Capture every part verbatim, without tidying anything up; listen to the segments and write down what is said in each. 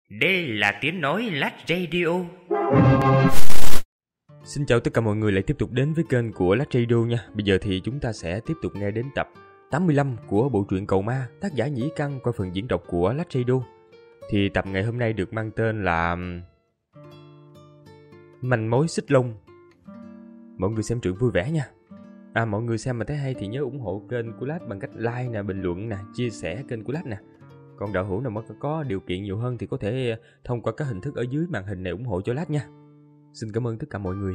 Đây là tiếng nói Lát Radio. Xin chào tất cả mọi người lại tiếp tục đến với kênh của Lát Radio nha. Bây giờ thì chúng ta sẽ tiếp tục nghe đến tập tám mươi lăm của bộ truyện Cầu Ma, tác giả Nhĩ Căn qua phần diễn đọc của Lát Radio. Thì tập ngày hôm nay được mang tên là Manh mối xích lông. Mọi người xem truyện vui vẻ nha. À, mọi người xem mà thấy hay thì nhớ ủng hộ kênh của Lát bằng cách like nè, bình luận nè, chia sẻ kênh của Lát nè. Còn đạo hữu nào mà có điều kiện nhiều hơn thì có thể thông qua các hình thức ở dưới màn hình này ủng hộ cho Lát nha. Xin cảm ơn tất cả mọi người.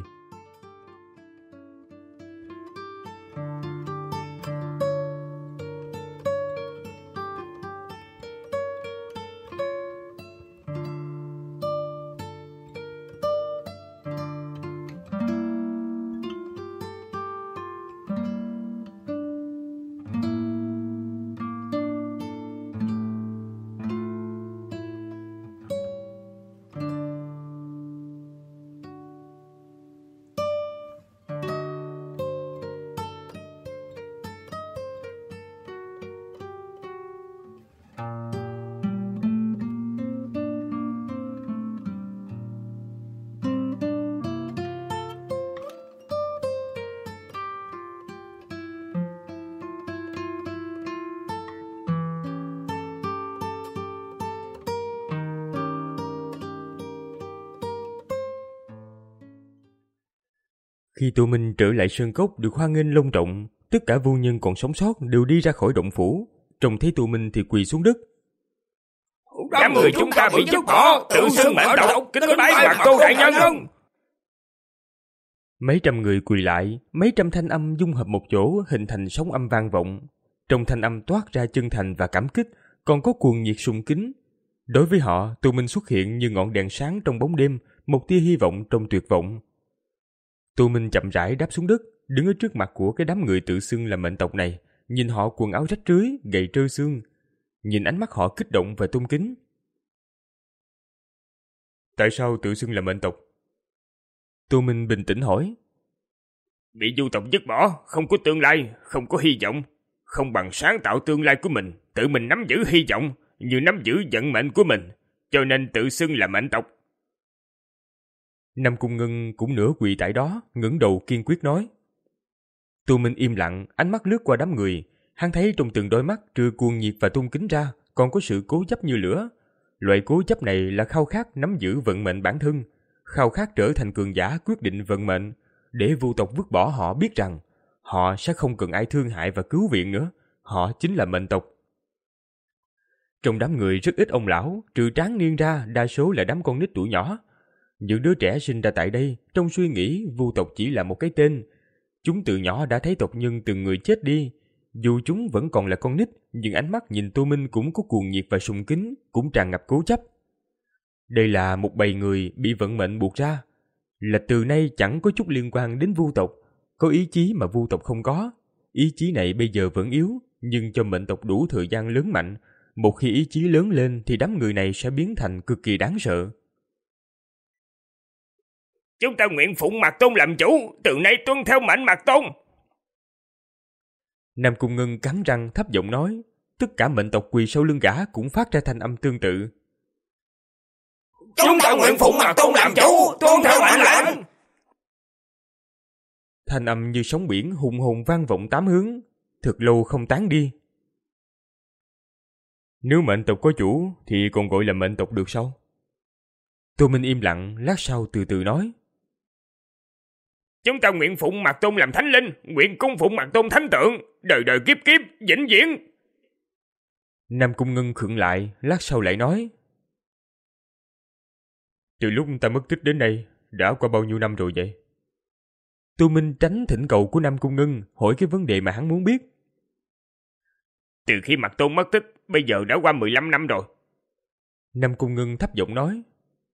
Khi Tô Minh trở lại sơn cốc được hoan nghênh long trọng, tất cả vô nhân còn sống sót đều đi ra khỏi động phủ. Trông thấy Tô Minh thì quỳ xuống đất. Đám người chúng ta bị dứt bỏ, tự xưng mệnh tộc, kính bái Mạc Tô đại nhân. Mấy trăm người quỳ lại, mấy trăm thanh âm dung hợp một chỗ hình thành sóng âm vang vọng. Trong thanh âm toát ra chân thành và cảm kích, còn có cuồng nhiệt sùng kính. Đối với họ, Tô Minh xuất hiện như ngọn đèn sáng trong bóng đêm, một tia hy vọng trong tuyệt vọng. Tô Minh chậm rãi đáp xuống đất, đứng ở trước mặt của cái đám người tự xưng là mệnh tộc này, nhìn họ quần áo rách rưới, gầy trơ xương, nhìn ánh mắt họ kích động và tôn kính. Tại sao tự xưng là mệnh tộc? Tô Minh bình tĩnh hỏi. Bị du tộc dứt bỏ, không có tương lai, không có hy vọng, không bằng sáng tạo tương lai của mình, tự mình nắm giữ hy vọng, như nắm giữ vận mệnh của mình, cho nên tự xưng là mệnh tộc. Nam Cung Ngân cũng nửa quỳ tại đó, ngẩng đầu kiên quyết nói. Tô Minh im lặng, ánh mắt lướt qua đám người. Hắn thấy trong từng đôi mắt trừ cuồng nhiệt và tôn kính ra, còn có sự cố chấp như lửa. Loại cố chấp này là khao khát nắm giữ vận mệnh bản thân, khao khát trở thành cường giả quyết định vận mệnh, để vu tộc vứt bỏ họ biết rằng họ sẽ không cần ai thương hại và cứu viện nữa, họ chính là mệnh tộc. Trong đám người rất ít ông lão, trừ tráng niên ra, đa số là đám con nít tuổi nhỏ. Những đứa trẻ sinh ra tại đây, trong suy nghĩ vu tộc chỉ là một cái tên. Chúng từ nhỏ đã thấy tộc nhân từng người chết đi. Dù chúng vẫn còn là con nít, nhưng ánh mắt nhìn Tô Minh cũng có cuồng nhiệt và sùng kính, cũng tràn ngập cố chấp. Đây là một bầy người bị vận mệnh buộc ra, là từ nay chẳng có chút liên quan đến vu tộc, có ý chí mà vu tộc không có. Ý chí này bây giờ vẫn yếu, nhưng cho mệnh tộc đủ thời gian lớn mạnh. Một khi ý chí lớn lên thì đám người này sẽ biến thành cực kỳ đáng sợ. Chúng ta nguyện phụng Mạc Tôn làm chủ, từ nay tuân theo mệnh Mạc Tôn. Nam Cung Ngân cắn răng thấp giọng nói. Tất cả mệnh tộc quỳ sau lưng gã cũng phát ra thanh âm tương tự. Chúng ta nguyện phụng Mạc Tôn làm chủ, tuân theo mệnh lệnh. Thanh âm như sóng biển hùng hồn vang vọng tám hướng, thật lâu không tán đi. Nếu mệnh tộc có chủ thì còn gọi là mệnh tộc được sao? Tô Minh im lặng, lát sau từ từ nói. Chúng ta nguyện phụng Mạc Tôn làm thánh linh, nguyện cung phụng Mạc Tôn thánh tượng, đời đời kiếp kiếp, vĩnh viễn. Nam Cung Ngân khựng lại, lát sau lại nói. Từ lúc ta mất tích đến nay, đã qua bao nhiêu năm rồi vậy? Tô Minh tránh thỉnh cầu của Nam Cung Ngân, hỏi cái vấn đề mà hắn muốn biết. Từ khi Mạc Tôn mất tích, bây giờ đã qua mười lăm năm rồi. Nam Cung Ngân thấp giọng nói.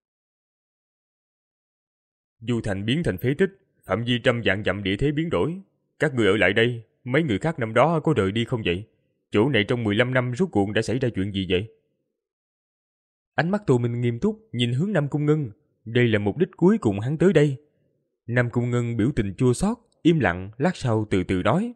Du thành biến thành phế tích, phạm vi trăm vạn dặm địa thế biến đổi. Các người ở lại đây, mấy người khác năm đó có rời đi không vậy? Chỗ này trong mười lăm năm rốt cuộc đã xảy ra chuyện gì vậy? Ánh mắt Tô Minh nghiêm túc nhìn hướng Nam Cung Ngân. Đây là mục đích cuối cùng hắn tới đây. Nam Cung Ngân biểu tình chua xót, im lặng, lát sau từ từ nói.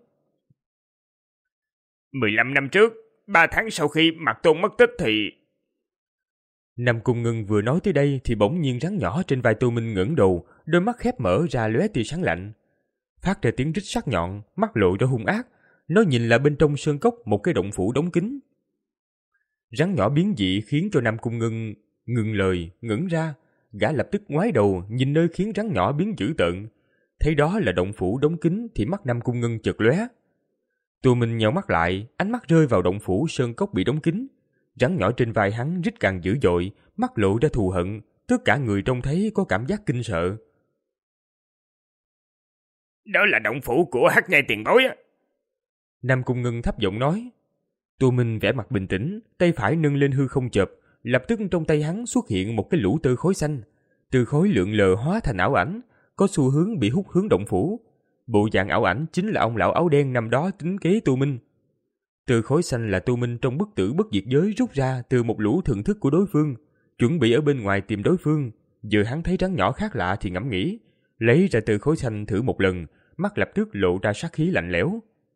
mười lăm năm trước, ba tháng sau khi Mạc Tôn mất tích thì... Nam Cung Ngân vừa nói tới đây thì bỗng nhiên rắn nhỏ trên vai Tô Minh ngẩng đầu, đôi mắt khép mở ra lóe tia sáng lạnh, phát ra tiếng rít sắc nhọn, mắt lộ ra hung ác. Nó nhìn là bên trong sơn cốc một cái động phủ đóng kín. Rắn nhỏ biến dị khiến cho Nam Cung Ngân ngừng lời, ngẩng ra, gã lập tức ngoái đầu nhìn nơi khiến rắn nhỏ biến dữ tợn. Thấy đó là động phủ đóng kín thì mắt Nam Cung Ngân chợt lóe. Tô Minh nheo mắt lại, ánh mắt rơi vào động phủ sơn cốc bị đóng kín. Rắn nhỏ trên vai hắn rít càng dữ dội, mắt lộ ra thù hận, tất cả người trông thấy có cảm giác kinh sợ. Đó là động phủ của Hắc Nhai tiền bối á. Nam Cung Ngân thấp giọng nói. Tô Minh vẻ mặt bình tĩnh, tay phải nâng lên hư không chộp, lập tức trong tay hắn xuất hiện một cái lũ tơ khối xanh. Từ khối lượn lờ hóa thành ảo ảnh, có xu hướng bị hút hướng động phủ. Bộ dạng ảo ảnh chính là ông lão áo đen năm đó tính kế Tô Minh. Từ khối xanh là Tô Minh trong bức tử bất diệt giới rút ra từ một lũ thần thức của đối phương, chuẩn bị ở bên ngoài tìm đối phương. Giờ hắn thấy rắn nhỏ khác lạ thì ngẫm nghĩ, lấy ra từ khối xanh thử một lần, mắt lập tức lộ ra sát khí lạnh lẽo.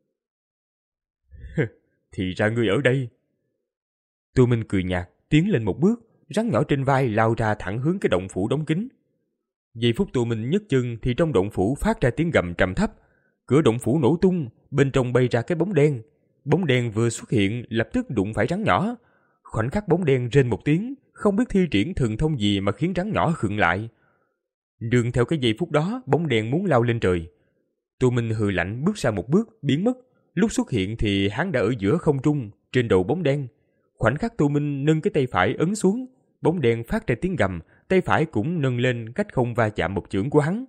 Thì ra ngươi ở đây. Tô Minh cười nhạt, tiến lên một bước, rắn nhỏ trên vai lao ra thẳng hướng cái động phủ đóng kín. Giây phút Tô Minh nhấc chân thì trong động phủ phát ra tiếng gầm trầm thấp, cửa động phủ nổ tung, bên trong bay ra cái bóng đen. Bóng đen vừa xuất hiện lập tức đụng phải rắn nhỏ. Khoảnh khắc bóng đen rên một tiếng, không biết thi triển thần thông gì mà khiến rắn nhỏ khựng lại. Đường theo cái giây phút đó, bóng đen muốn lao lên trời. Tô Minh hừ lạnh bước ra một bước, biến mất. Lúc xuất hiện thì hắn đã ở giữa không trung, trên đầu bóng đen. Khoảnh khắc Tô Minh nâng cái tay phải ấn xuống, bóng đen phát ra tiếng gầm, tay phải cũng nâng lên cách không va chạm một chưởng của hắn.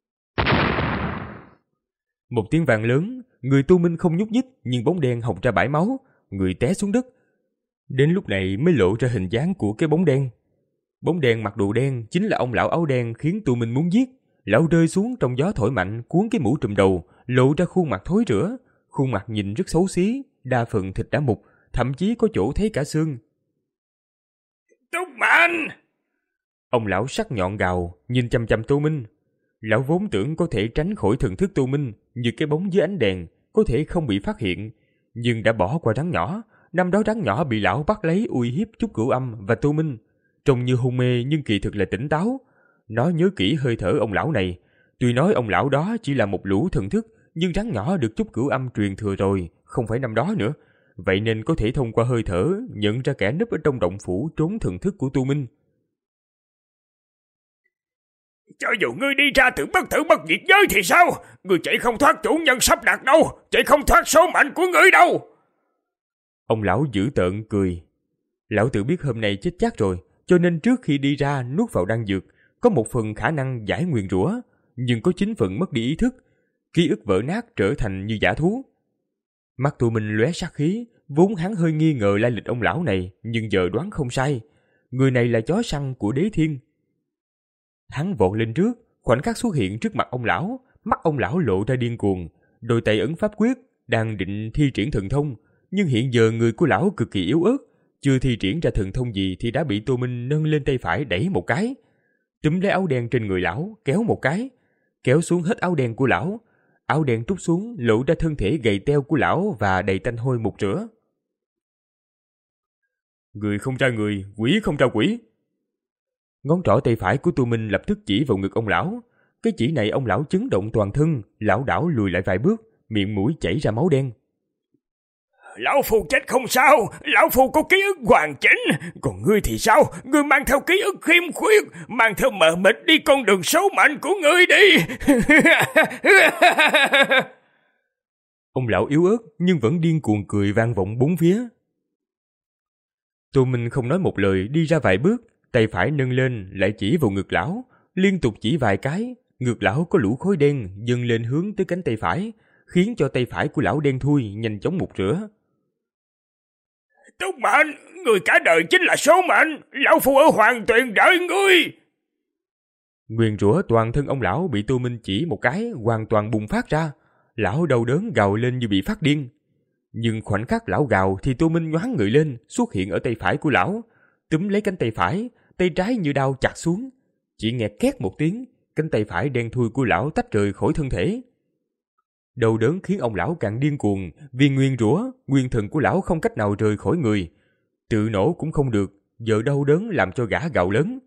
Một tiếng vang lớn, người Tô Minh không nhúc nhích, nhưng bóng đen hộc ra bãi máu, người té xuống đất. Đến lúc này mới lộ ra hình dáng của cái bóng đen. Bóng đen mặc đồ đen chính là ông lão áo đen khiến Tô Minh muốn giết. Lão rơi xuống trong gió thổi mạnh, cuốn cái mũ trùm đầu, lộ ra khuôn mặt thối rữa. Khuôn mặt nhìn rất xấu xí, đa phần thịt đã mục, thậm chí có chỗ thấy cả xương. Túc Mạnh! Ông lão sắc nhọn gào, nhìn chằm chằm Tô Minh. Lão vốn tưởng có thể tránh khỏi thần thức Tô Minh, như cái bóng dưới ánh đèn, có thể không bị phát hiện, nhưng đã bỏ qua rắn nhỏ. Năm đó rắn nhỏ bị lão bắt lấy uy hiếp Trúc Cửu Âm và Tô Minh, trông như hôn mê nhưng kỳ thực là tỉnh táo. Nó nhớ kỹ hơi thở ông lão này, tuy nói ông lão đó chỉ là một lũ thần thức, nhưng rắn nhỏ được Trúc Cửu Âm truyền thừa rồi, không phải năm đó nữa, vậy nên có thể thông qua hơi thở nhận ra kẻ núp ở trong động phủ trốn thần thức của Tô Minh. Cho dù ngươi đi ra từ bất tử bất diệt giới thì sao? Ngươi chạy không thoát chủ nhân sắp đặt đâu, chạy không thoát số mệnh của ngươi đâu. Ông lão dữ tợn cười. Lão tự biết hôm nay chết chắc rồi, cho nên trước khi đi ra nuốt vào đan dược, có một phần khả năng giải nguyền rủa, nhưng có chín phần mất đi ý thức, ký ức vỡ nát trở thành như dã thú. Mắt Tô Minh lóe sát khí, vốn hắn hơi nghi ngờ lai lịch ông lão này, nhưng giờ đoán không sai, người này là chó săn của Đế Thiên. Hắn vọt lên trước, khoảnh khắc xuất hiện trước mặt ông lão, mắt ông lão lộ ra điên cuồng, đôi tay ấn pháp quyết, đang định thi triển thần thông, nhưng hiện giờ người của lão cực kỳ yếu ớt, chưa thi triển ra thần thông gì thì đã bị Tô Minh nâng lên tay phải đẩy một cái, túm lấy áo đen trên người lão, kéo một cái, kéo xuống hết áo đen của lão. Áo đen trút xuống, lộ ra thân thể gầy teo của lão và đầy tanh hôi mục rửa. Người không ra người, quỷ không ra quỷ. Ngón trỏ tay phải của Tô Minh lập tức chỉ vào ngực ông lão. Cái chỉ này ông lão chấn động toàn thân, lảo đảo lùi lại vài bước, miệng mũi chảy ra máu đen. Lão phu chết không sao, lão phu có ký ức hoàn chỉnh, còn ngươi thì sao? Ngươi mang theo ký ức khiêm khuyết, mang theo mờ mịt đi con đường số mệnh của ngươi đi. Ông lão yếu ớt nhưng vẫn điên cuồng cười vang vọng bốn phía. Tô Minh không nói một lời đi ra vài bước, tay phải nâng lên lại chỉ vào ngực lão, liên tục chỉ vài cái, ngực lão có lũ khối đen dâng lên hướng tới cánh tay phải, khiến cho tay phải của lão đen thui nhanh chóng mục rửa. Túc Mệnh, người cả đời chính là số mệnh, lão phu ở Hoàng Tuyền đợi ngươi. Nguyền rủa toàn thân ông lão bị Tô Minh chỉ một cái hoàn toàn bùng phát ra, lão đau đớn gào lên như bị phát điên. Nhưng khoảnh khắc lão gào thì Tô Minh nhoáng người lên, xuất hiện ở tay phải của lão, túm lấy cánh tay phải, tay trái như đao chặt xuống. Chỉ nghe két một tiếng, cánh tay phải đen thui của lão tách rời khỏi thân thể. Đau đớn khiến ông lão càng điên cuồng, vì nguyên rủa, nguyên thần của lão không cách nào rời khỏi người. Tự nổ cũng không được, giờ đau đớn làm cho gã gào lớn.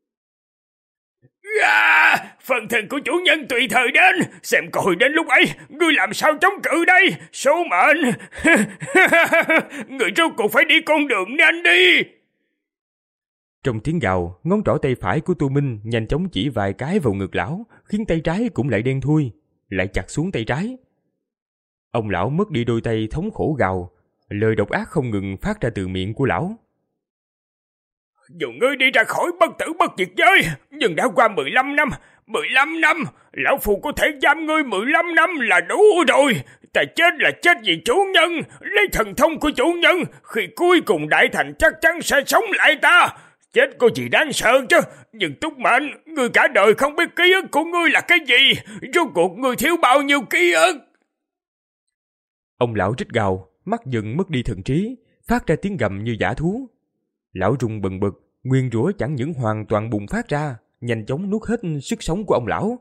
À, phần thân của chủ nhân tùy thời đến, xem coi đến lúc ấy, ngươi làm sao chống cự đây, số mệnh. Người rốt cuộc phải đi con đường nhanh đi. Trong tiếng gào, ngón trỏ tay phải của Tô Minh nhanh chóng chỉ vài cái vào ngực lão, khiến tay trái cũng lại đen thui, lại chặt xuống tay trái. Ông lão mất đi đôi tay thống khổ gào, lời độc ác không ngừng phát ra từ miệng của lão. Dù ngươi đi ra khỏi bất tử bất diệt giới, nhưng đã qua mười lăm năm, mười lăm năm, lão phù có thể giam ngươi mười lăm năm là đủ rồi. Ta chết là chết vì chủ nhân, lấy thần thông của chủ nhân, khi cuối cùng đại thành chắc chắn sẽ sống lại ta. Chết có gì đáng sợ chứ, nhưng Túc Mệnh, ngươi cả đời không biết ký ức của ngươi là cái gì, rốt cuộc ngươi thiếu bao nhiêu ký ức. Ông lão rít gào, mắt dần mất đi thần trí, phát ra tiếng gầm như dã thú. Lão rung bần bật, nguyên rủa chẳng những hoàn toàn bùng phát ra, nhanh chóng nuốt hết sức sống của ông lão.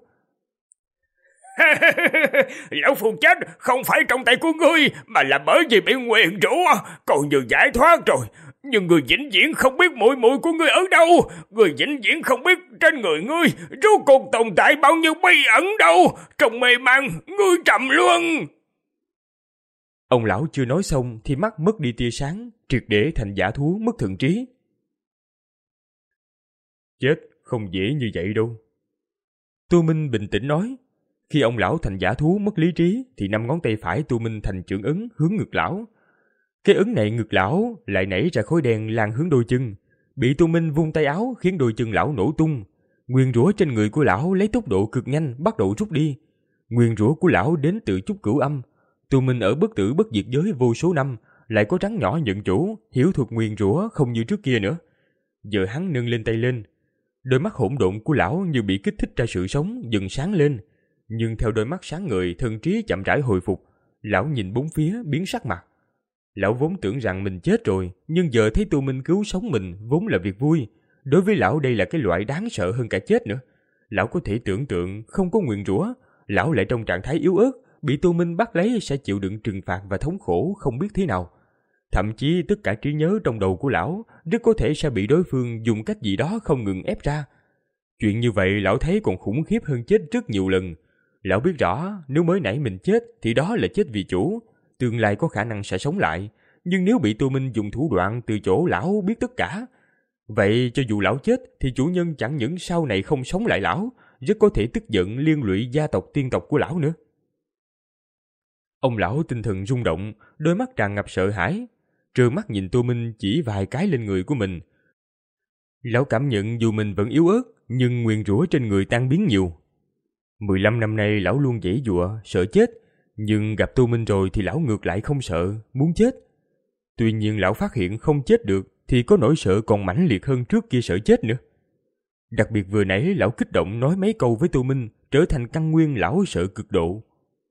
Lão phù chết không phải trong tay của ngươi, mà là bởi vì bị nguyền rủa, còn như giải thoát rồi. Nhưng người vĩnh viễn không biết muội muội của ngươi ở đâu, người vĩnh viễn không biết trên người ngươi rốt cuộc tồn tại bao nhiêu bí ẩn đâu, trong mê man ngươi trầm luân. Ông lão chưa nói xong thì mắt mất đi tia sáng, triệt để thành dã thú mất thần trí. Chết không dễ như vậy đâu. Tô Minh bình tĩnh nói. Khi ông lão thành dã thú mất lý trí thì năm ngón tay phải Tô Minh thành chưởng ấn hướng ngực lão. Cái ấn này ngực lão lại nảy ra khói đen lan hướng đôi chân, bị Tô Minh vung tay áo khiến đôi chân lão nổ tung. Nguyên rủa trên người của lão lấy tốc độ cực nhanh bắt đầu rút đi. Nguyên rủa của lão đến từ chút cửu âm. Tô Minh ở bất tử bất diệt giới vô số năm, lại có rắn nhỏ nhận chủ, hiểu thuật nguyên rủa không như trước kia nữa. Giờ hắn nâng lên tay lên, đôi mắt hỗn độn của lão như bị kích thích ra sự sống, dần sáng lên. Nhưng theo đôi mắt sáng ngời, thần trí chậm rãi hồi phục, lão nhìn bốn phía biến sắc mặt. Lão vốn tưởng rằng mình chết rồi, nhưng giờ thấy Tô Minh cứu sống mình vốn là việc vui. Đối với lão đây là cái loại đáng sợ hơn cả chết nữa. Lão có thể tưởng tượng không có nguyền rủa, lão lại trong trạng thái yếu ớt, bị Tô Minh bắt lấy sẽ chịu đựng trừng phạt và thống khổ không biết thế nào. Thậm chí tất cả trí nhớ trong đầu của lão rất có thể sẽ bị đối phương dùng cách gì đó không ngừng ép ra. Chuyện như vậy lão thấy còn khủng khiếp hơn chết rất nhiều lần. Lão biết rõ nếu mới nãy mình chết thì đó là chết vì chủ, tương lai có khả năng sẽ sống lại. Nhưng nếu bị Tô Minh dùng thủ đoạn từ chỗ lão biết tất cả, vậy cho dù lão chết thì chủ nhân chẳng những sau này không sống lại lão, rất có thể tức giận liên lụy gia tộc tiên tộc của lão nữa. Ông lão tinh thần rung động, đôi mắt tràn ngập sợ hãi, trơ mắt nhìn Tô Minh chỉ vài cái lên người của mình. Lão cảm nhận dù mình vẫn yếu ớt, nhưng nguyền rủa trên người tan biến nhiều. Mười lăm năm nay lão luôn giãy giụa, sợ chết, nhưng gặp Tô Minh rồi thì lão ngược lại không sợ, muốn chết. Tuy nhiên lão phát hiện không chết được thì có nỗi sợ còn mãnh liệt hơn trước kia sợ chết nữa. Đặc biệt vừa nãy lão kích động nói mấy câu với Tô Minh, trở thành căn nguyên lão sợ cực độ.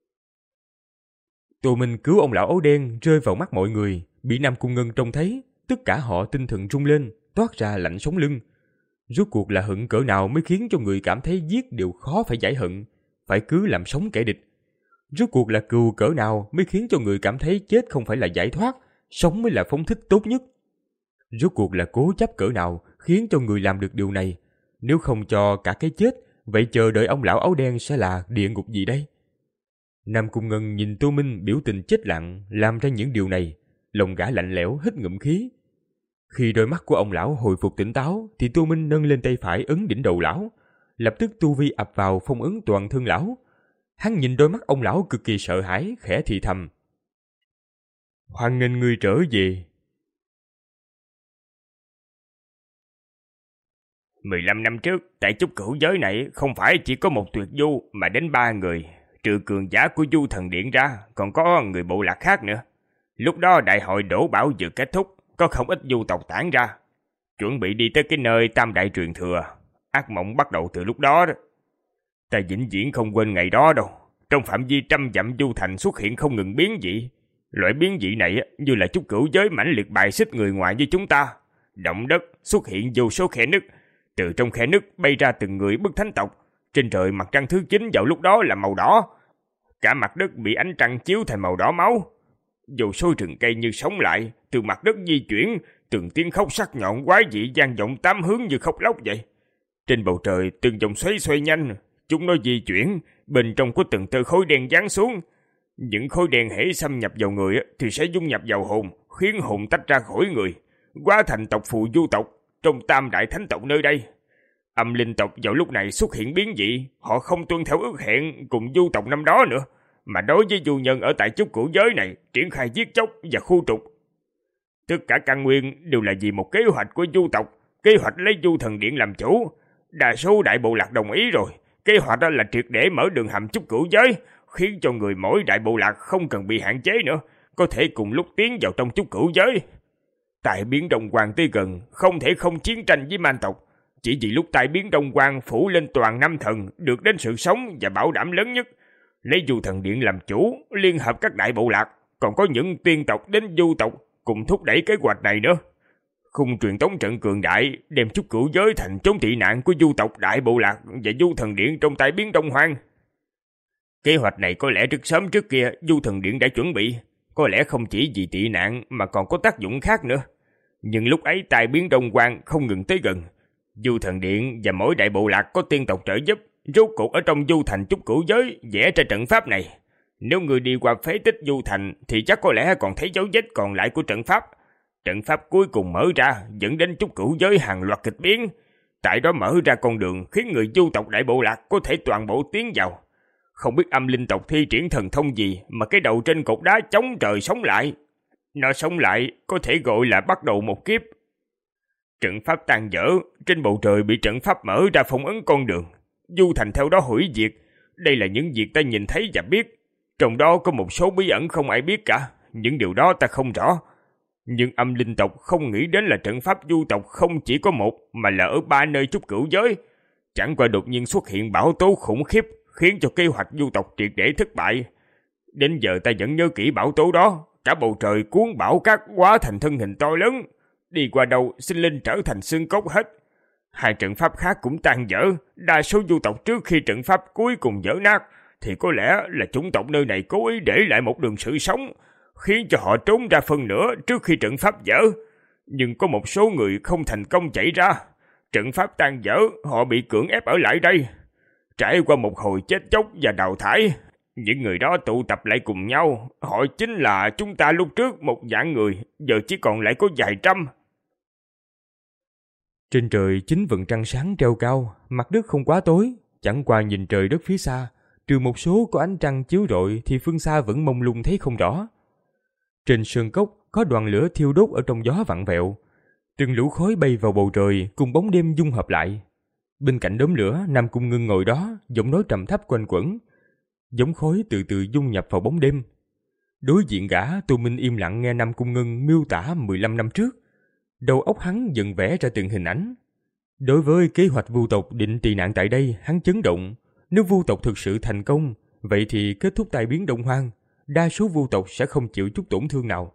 Tô Minh cứu ông lão áo đen rơi vào mắt mọi người, bị Nam Cung Ngân trông thấy, tất cả họ tinh thần rung lên, toát ra lạnh sống lưng. Rốt cuộc là hận cỡ nào mới khiến cho người cảm thấy giết đều khó phải giải hận, phải cứ làm sống kẻ địch. Rốt cuộc là cừu cỡ nào mới khiến cho người cảm thấy chết không phải là giải thoát, sống mới là phóng thích tốt nhất. Rốt cuộc là cố chấp cỡ nào khiến cho người làm được điều này. Nếu không cho cả cái chết, vậy chờ đợi ông lão áo đen sẽ là địa ngục gì đây? Nam Cung Ngân nhìn Tô Minh biểu tình chết lặng làm ra những điều này, lòng gã lạnh lẽo hít ngụm khí. Khi đôi mắt của ông lão hồi phục tỉnh táo thì Tô Minh nâng lên tay phải ấn đỉnh đầu lão, lập tức tu vi ập vào phong ấn toàn thân lão. Hắn nhìn đôi mắt ông lão cực kỳ sợ hãi, khẽ thì thầm: "Hoan nghênh ngươi trở về." Mười lăm năm trước, tại chúc cửu giới này không phải chỉ có một tuyệt du mà đến ba người, trừ cường giả của du thần điện ra, còn có người bộ lạc khác nữa. Lúc đó đại hội đổ bảo vừa kết thúc, có không ít du tộc tản ra, chuẩn bị đi tới cái nơi tam đại truyền thừa. Ác mộng bắt đầu từ lúc đó đó. Ta vĩnh viễn không quên ngày đó đâu. Trong phạm vi trăm dặm du thành xuất hiện không ngừng biến dị. Loại biến dị này như là chúc cửu giới mãnh liệt bài xích người ngoài như chúng ta. Động đất xuất hiện vô số khe nứt, từ trong khe nứt bay ra từng người bức thánh tộc. Trên trời mặt trăng thứ chín vào lúc đó là màu đỏ, cả mặt đất bị ánh trăng chiếu thành màu đỏ máu. Vô số rừng cây như sống lại, từ mặt đất di chuyển, từng tiếng khóc sắc nhọn quái dị vang vọng tám hướng như khóc lóc vậy. Trên bầu trời từng dòng xoáy xoay nhanh, chúng nó di chuyển, bên trong có từng tơ khối đen giáng xuống. Những khối đen hễ xâm nhập vào người thì sẽ dung nhập vào hồn, khiến hồn tách ra khỏi người, hóa thành tộc phù du tộc trong tam đại thánh tộc nơi đây. Âm linh tộc vào lúc này xuất hiện biến dị, họ không tuân theo ước hẹn cùng du tộc năm đó nữa, mà đối với du nhân ở tại chúc cửu giới này triển khai giết chóc và khu trục. Tất cả căn nguyên đều là vì một kế hoạch của du tộc, kế hoạch lấy du thần điện làm chủ. Đa số đại bộ lạc đồng ý rồi. Kế hoạch đó là triệt để mở đường hầm chúc cửu giới, khiến cho người mỗi đại bộ lạc không cần bị hạn chế nữa, có thể cùng lúc tiến vào trong chúc cửu giới. Tại biến Đông Hoàng tới gần, không thể không chiến tranh với man tộc. Chỉ vì lúc tại biến Đông Hoàng phủ lên toàn năm thần được đến sự sống và bảo đảm lớn nhất, lấy du thần điện làm chủ, liên hợp các đại bộ lạc, còn có những tiên tộc đến du tộc cùng thúc đẩy kế hoạch này nữa. Khung truyền tống trận cường đại đem chúc cửu giới thành chốn tị nạn của du tộc đại bộ lạc và du thần điện trong tại biến Đông Hoang. Kế hoạch này có lẽ rất sớm trước kia du thần điện đã chuẩn bị, có lẽ không chỉ vì tị nạn mà còn có tác dụng khác nữa. Nhưng lúc ấy tại biến Đông Hoang không ngừng tới gần, du thần điện và mỗi đại bộ lạc có tiên tộc trợ giúp, rốt cuộc ở trong du thành chúc cửu giới vẽ ra trận pháp này. Nếu người đi qua phế tích du thành thì chắc có lẽ còn thấy dấu vết còn lại của trận pháp. Trận pháp cuối cùng mở ra dẫn đến chúc cửu giới hàng loạt kịch biến. Tại đó mở ra con đường khiến người du tộc đại bộ lạc có thể toàn bộ tiến vào. Không biết âm linh tộc thi triển thần thông gì mà cái đầu trên cột đá chống trời sống lại. Nó sống lại có thể gọi là bắt đầu một kiếp. Trận pháp tan vỡ, trên bầu trời bị trận pháp mở ra phong ấn con đường. Du thành theo đó hủy diệt. Đây là những việc ta nhìn thấy và biết. Trong đó có một số bí ẩn không ai biết cả. Những điều đó ta không rõ. Nhưng âm linh tộc không nghĩ đến là trận pháp du tộc không chỉ có một mà là ở ba nơi chúc cửu giới. Chẳng qua đột nhiên xuất hiện bão tố khủng khiếp khiến cho kế hoạch du tộc triệt để thất bại. Đến giờ ta vẫn nhớ kỹ bão tố đó. Cả bầu trời cuốn bão cát hóa thành thân hình to lớn. Đi qua đâu sinh linh trở thành xương cốt hết. Hai trận pháp khác cũng tan vỡ. Đa số du tộc trước khi trận pháp cuối cùng vỡ nát thì có lẽ là chủng tộc nơi này cố ý để lại một đường sự sống, khiến cho họ trốn ra phân nửa trước khi trận pháp vỡ. Nhưng có một số người không thành công chạy ra. Trận pháp tan vỡ, họ bị cưỡng ép ở lại đây. Trải qua một hồi chết chóc và đào thải, những người đó tụ tập lại cùng nhau. Họ chính là chúng ta lúc trước một vạn người, giờ chỉ còn lại có vài trăm. Trên trời chính vầng trăng sáng treo cao, mặt đất không quá tối, chẳng qua nhìn trời đất phía xa, trừ một số có ánh trăng chiếu rọi thì phương xa vẫn mông lung thấy không rõ. Trên sơn cốc có đoàn lửa thiêu đốt ở trong gió vặn vẹo, từng lũ khói bay vào bầu trời cùng bóng đêm dung hợp lại. Bên cạnh đốm lửa, Nam Cung Ngân ngồi đó, giọng nói trầm thấp quanh quẩn, giống khói từ từ dung nhập vào bóng đêm. Đối diện gã, Tô Minh im lặng nghe Nam Cung Ngân miêu tả mười lăm năm trước. Đầu óc hắn dần vẽ ra từng hình ảnh. Đối với kế hoạch vu tộc định tị nạn tại đây, hắn chấn động. Nếu vu tộc thực sự thành công, vậy thì kết thúc tai biến Đông Hoang, đa số vu tộc sẽ không chịu chút tổn thương nào.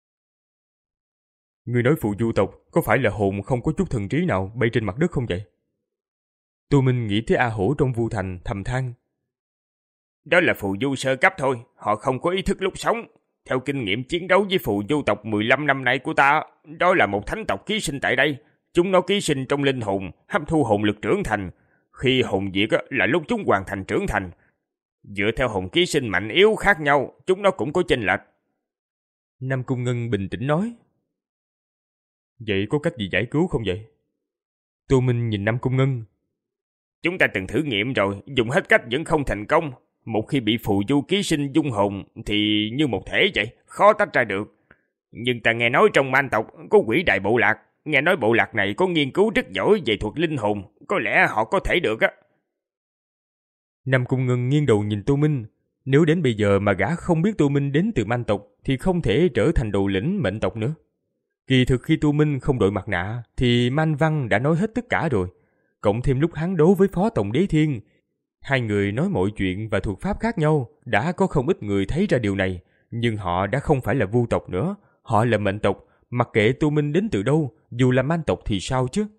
Người nói phù du tộc có phải là hồn không có chút thần trí nào bay trên mặt đất không vậy? Tô Minh nghĩ tới A Hổ trong vu thành thầm than. Đó là phù du sơ cấp thôi, họ không có ý thức lúc sống. Theo kinh nghiệm chiến đấu với phù du tộc mười lăm năm nay của ta, đó là một thánh tộc ký sinh tại đây. Chúng nó ký sinh trong linh hồn, hấp thu hồn lực trưởng thành. Khi hồn diệt là lúc chúng hoàn thành trưởng thành. Dựa theo hồn ký sinh mạnh yếu khác nhau, chúng nó cũng có chênh lệch. Nam Cung Ngân bình tĩnh nói. Vậy có cách gì giải cứu không vậy? Tô Minh nhìn Nam Cung Ngân. Chúng ta từng thử nghiệm rồi, dùng hết cách vẫn không thành công. Một khi bị phù du ký sinh dung hồn thì như một thể vậy, khó tách ra được. Nhưng ta nghe nói trong man tộc có quỷ đại bộ lạc, nghe nói bộ lạc này có nghiên cứu rất giỏi về thuật linh hồn, có lẽ họ có thể được á. Nam Cung Ngân nghiêng đầu nhìn Tô Minh. Nếu đến bây giờ mà gã không biết Tô Minh đến từ man tộc thì không thể trở thành đầu lĩnh mệnh tộc nữa. Kỳ thực khi Tô Minh không đội mặt nạ thì Man Văn đã nói hết tất cả rồi. Cộng thêm lúc hắn đấu với Phó Tổng Đế Thiên, hai người nói mọi chuyện và thuật pháp khác nhau, đã có không ít người thấy ra điều này. Nhưng họ đã không phải là vu tộc nữa, họ là mệnh tộc. Mặc kệ Tô Minh đến từ đâu, dù là man tộc thì sao chứ?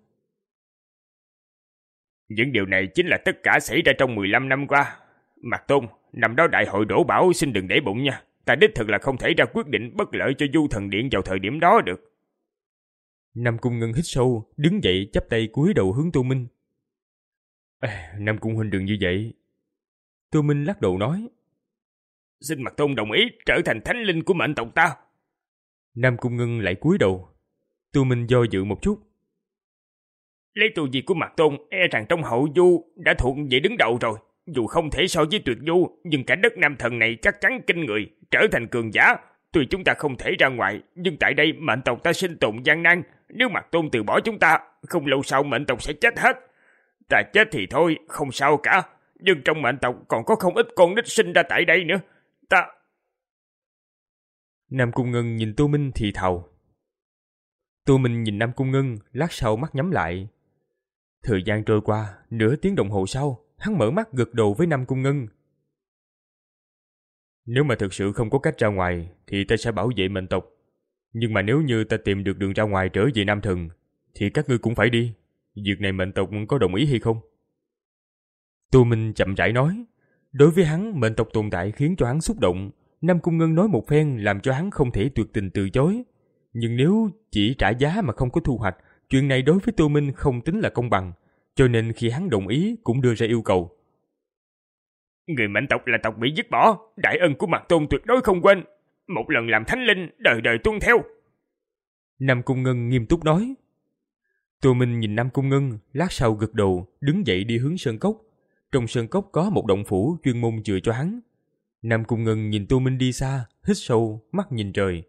Những điều này chính là tất cả xảy ra trong mười lăm năm qua. Mạc Tôn, năm đó đại hội đổ bảo xin đừng để bụng nha. Ta đích thực là không thể ra quyết định bất lợi cho du thần điện vào thời điểm đó được. Nam Cung Ngân hít sâu, đứng dậy chắp tay cúi đầu hướng Tô Minh. À, Nam Cung huynh đừng như vậy. Tô Minh lắc đầu nói. Xin Mạc Tôn đồng ý trở thành thánh linh của mệnh tộc ta. Nam Cung Ngân lại cúi đầu. Tô Minh do dự một chút. Lấy tu vi của Mạc Tôn, e rằng trong hậu du đã thuộc về đứng đầu rồi. Dù không thể so với tuyệt du, nhưng cả đất Nam Thần này chắc chắn kinh người, trở thành cường giả. Tuy chúng ta không thể ra ngoài, nhưng tại đây mệnh tộc ta sinh tồn gian nan. Nếu Mạc Tôn từ bỏ chúng ta, không lâu sau mệnh tộc sẽ chết hết. Ta chết thì thôi, không sao cả. Nhưng trong mệnh tộc còn có không ít con nít sinh ra tại đây nữa. Ta... Nam Cung Ngân nhìn Tô Minh thì thào. Tô Minh nhìn Nam Cung Ngân, lát sau mắt nhắm lại. Thời gian trôi qua, nửa tiếng đồng hồ sau, hắn mở mắt gật đầu với Nam Cung Ngân. Nếu mà thực sự không có cách ra ngoài, thì ta sẽ bảo vệ mệnh tộc. Nhưng mà nếu như ta tìm được đường ra ngoài trở về Nam Thần, thì các ngươi cũng phải đi. Việc này mệnh tộc có đồng ý hay không? Tô Minh chậm rãi nói. Đối với hắn, mệnh tộc tồn tại khiến cho hắn xúc động. Nam Cung Ngân nói một phen làm cho hắn không thể tuyệt tình từ chối. Nhưng nếu chỉ trả giá mà không có thu hoạch, chuyện này đối với Tô Minh không tính là công bằng. Cho nên khi hắn đồng ý cũng đưa ra yêu cầu. Người mệnh tộc là tộc bị dứt bỏ, đại ân của Mạc Tôn tuyệt đối không quên. Một lần làm thánh linh, đời đời tuân theo. Nam Cung Ngân nghiêm túc nói. Tô Minh nhìn Nam Cung Ngân, lát sau gật đầu, đứng dậy đi hướng sơn cốc. Trong sơn cốc có một động phủ chuyên môn chừa cho hắn. Nam Cung Ngân nhìn Tô Minh đi xa, hít sâu, mắt nhìn trời.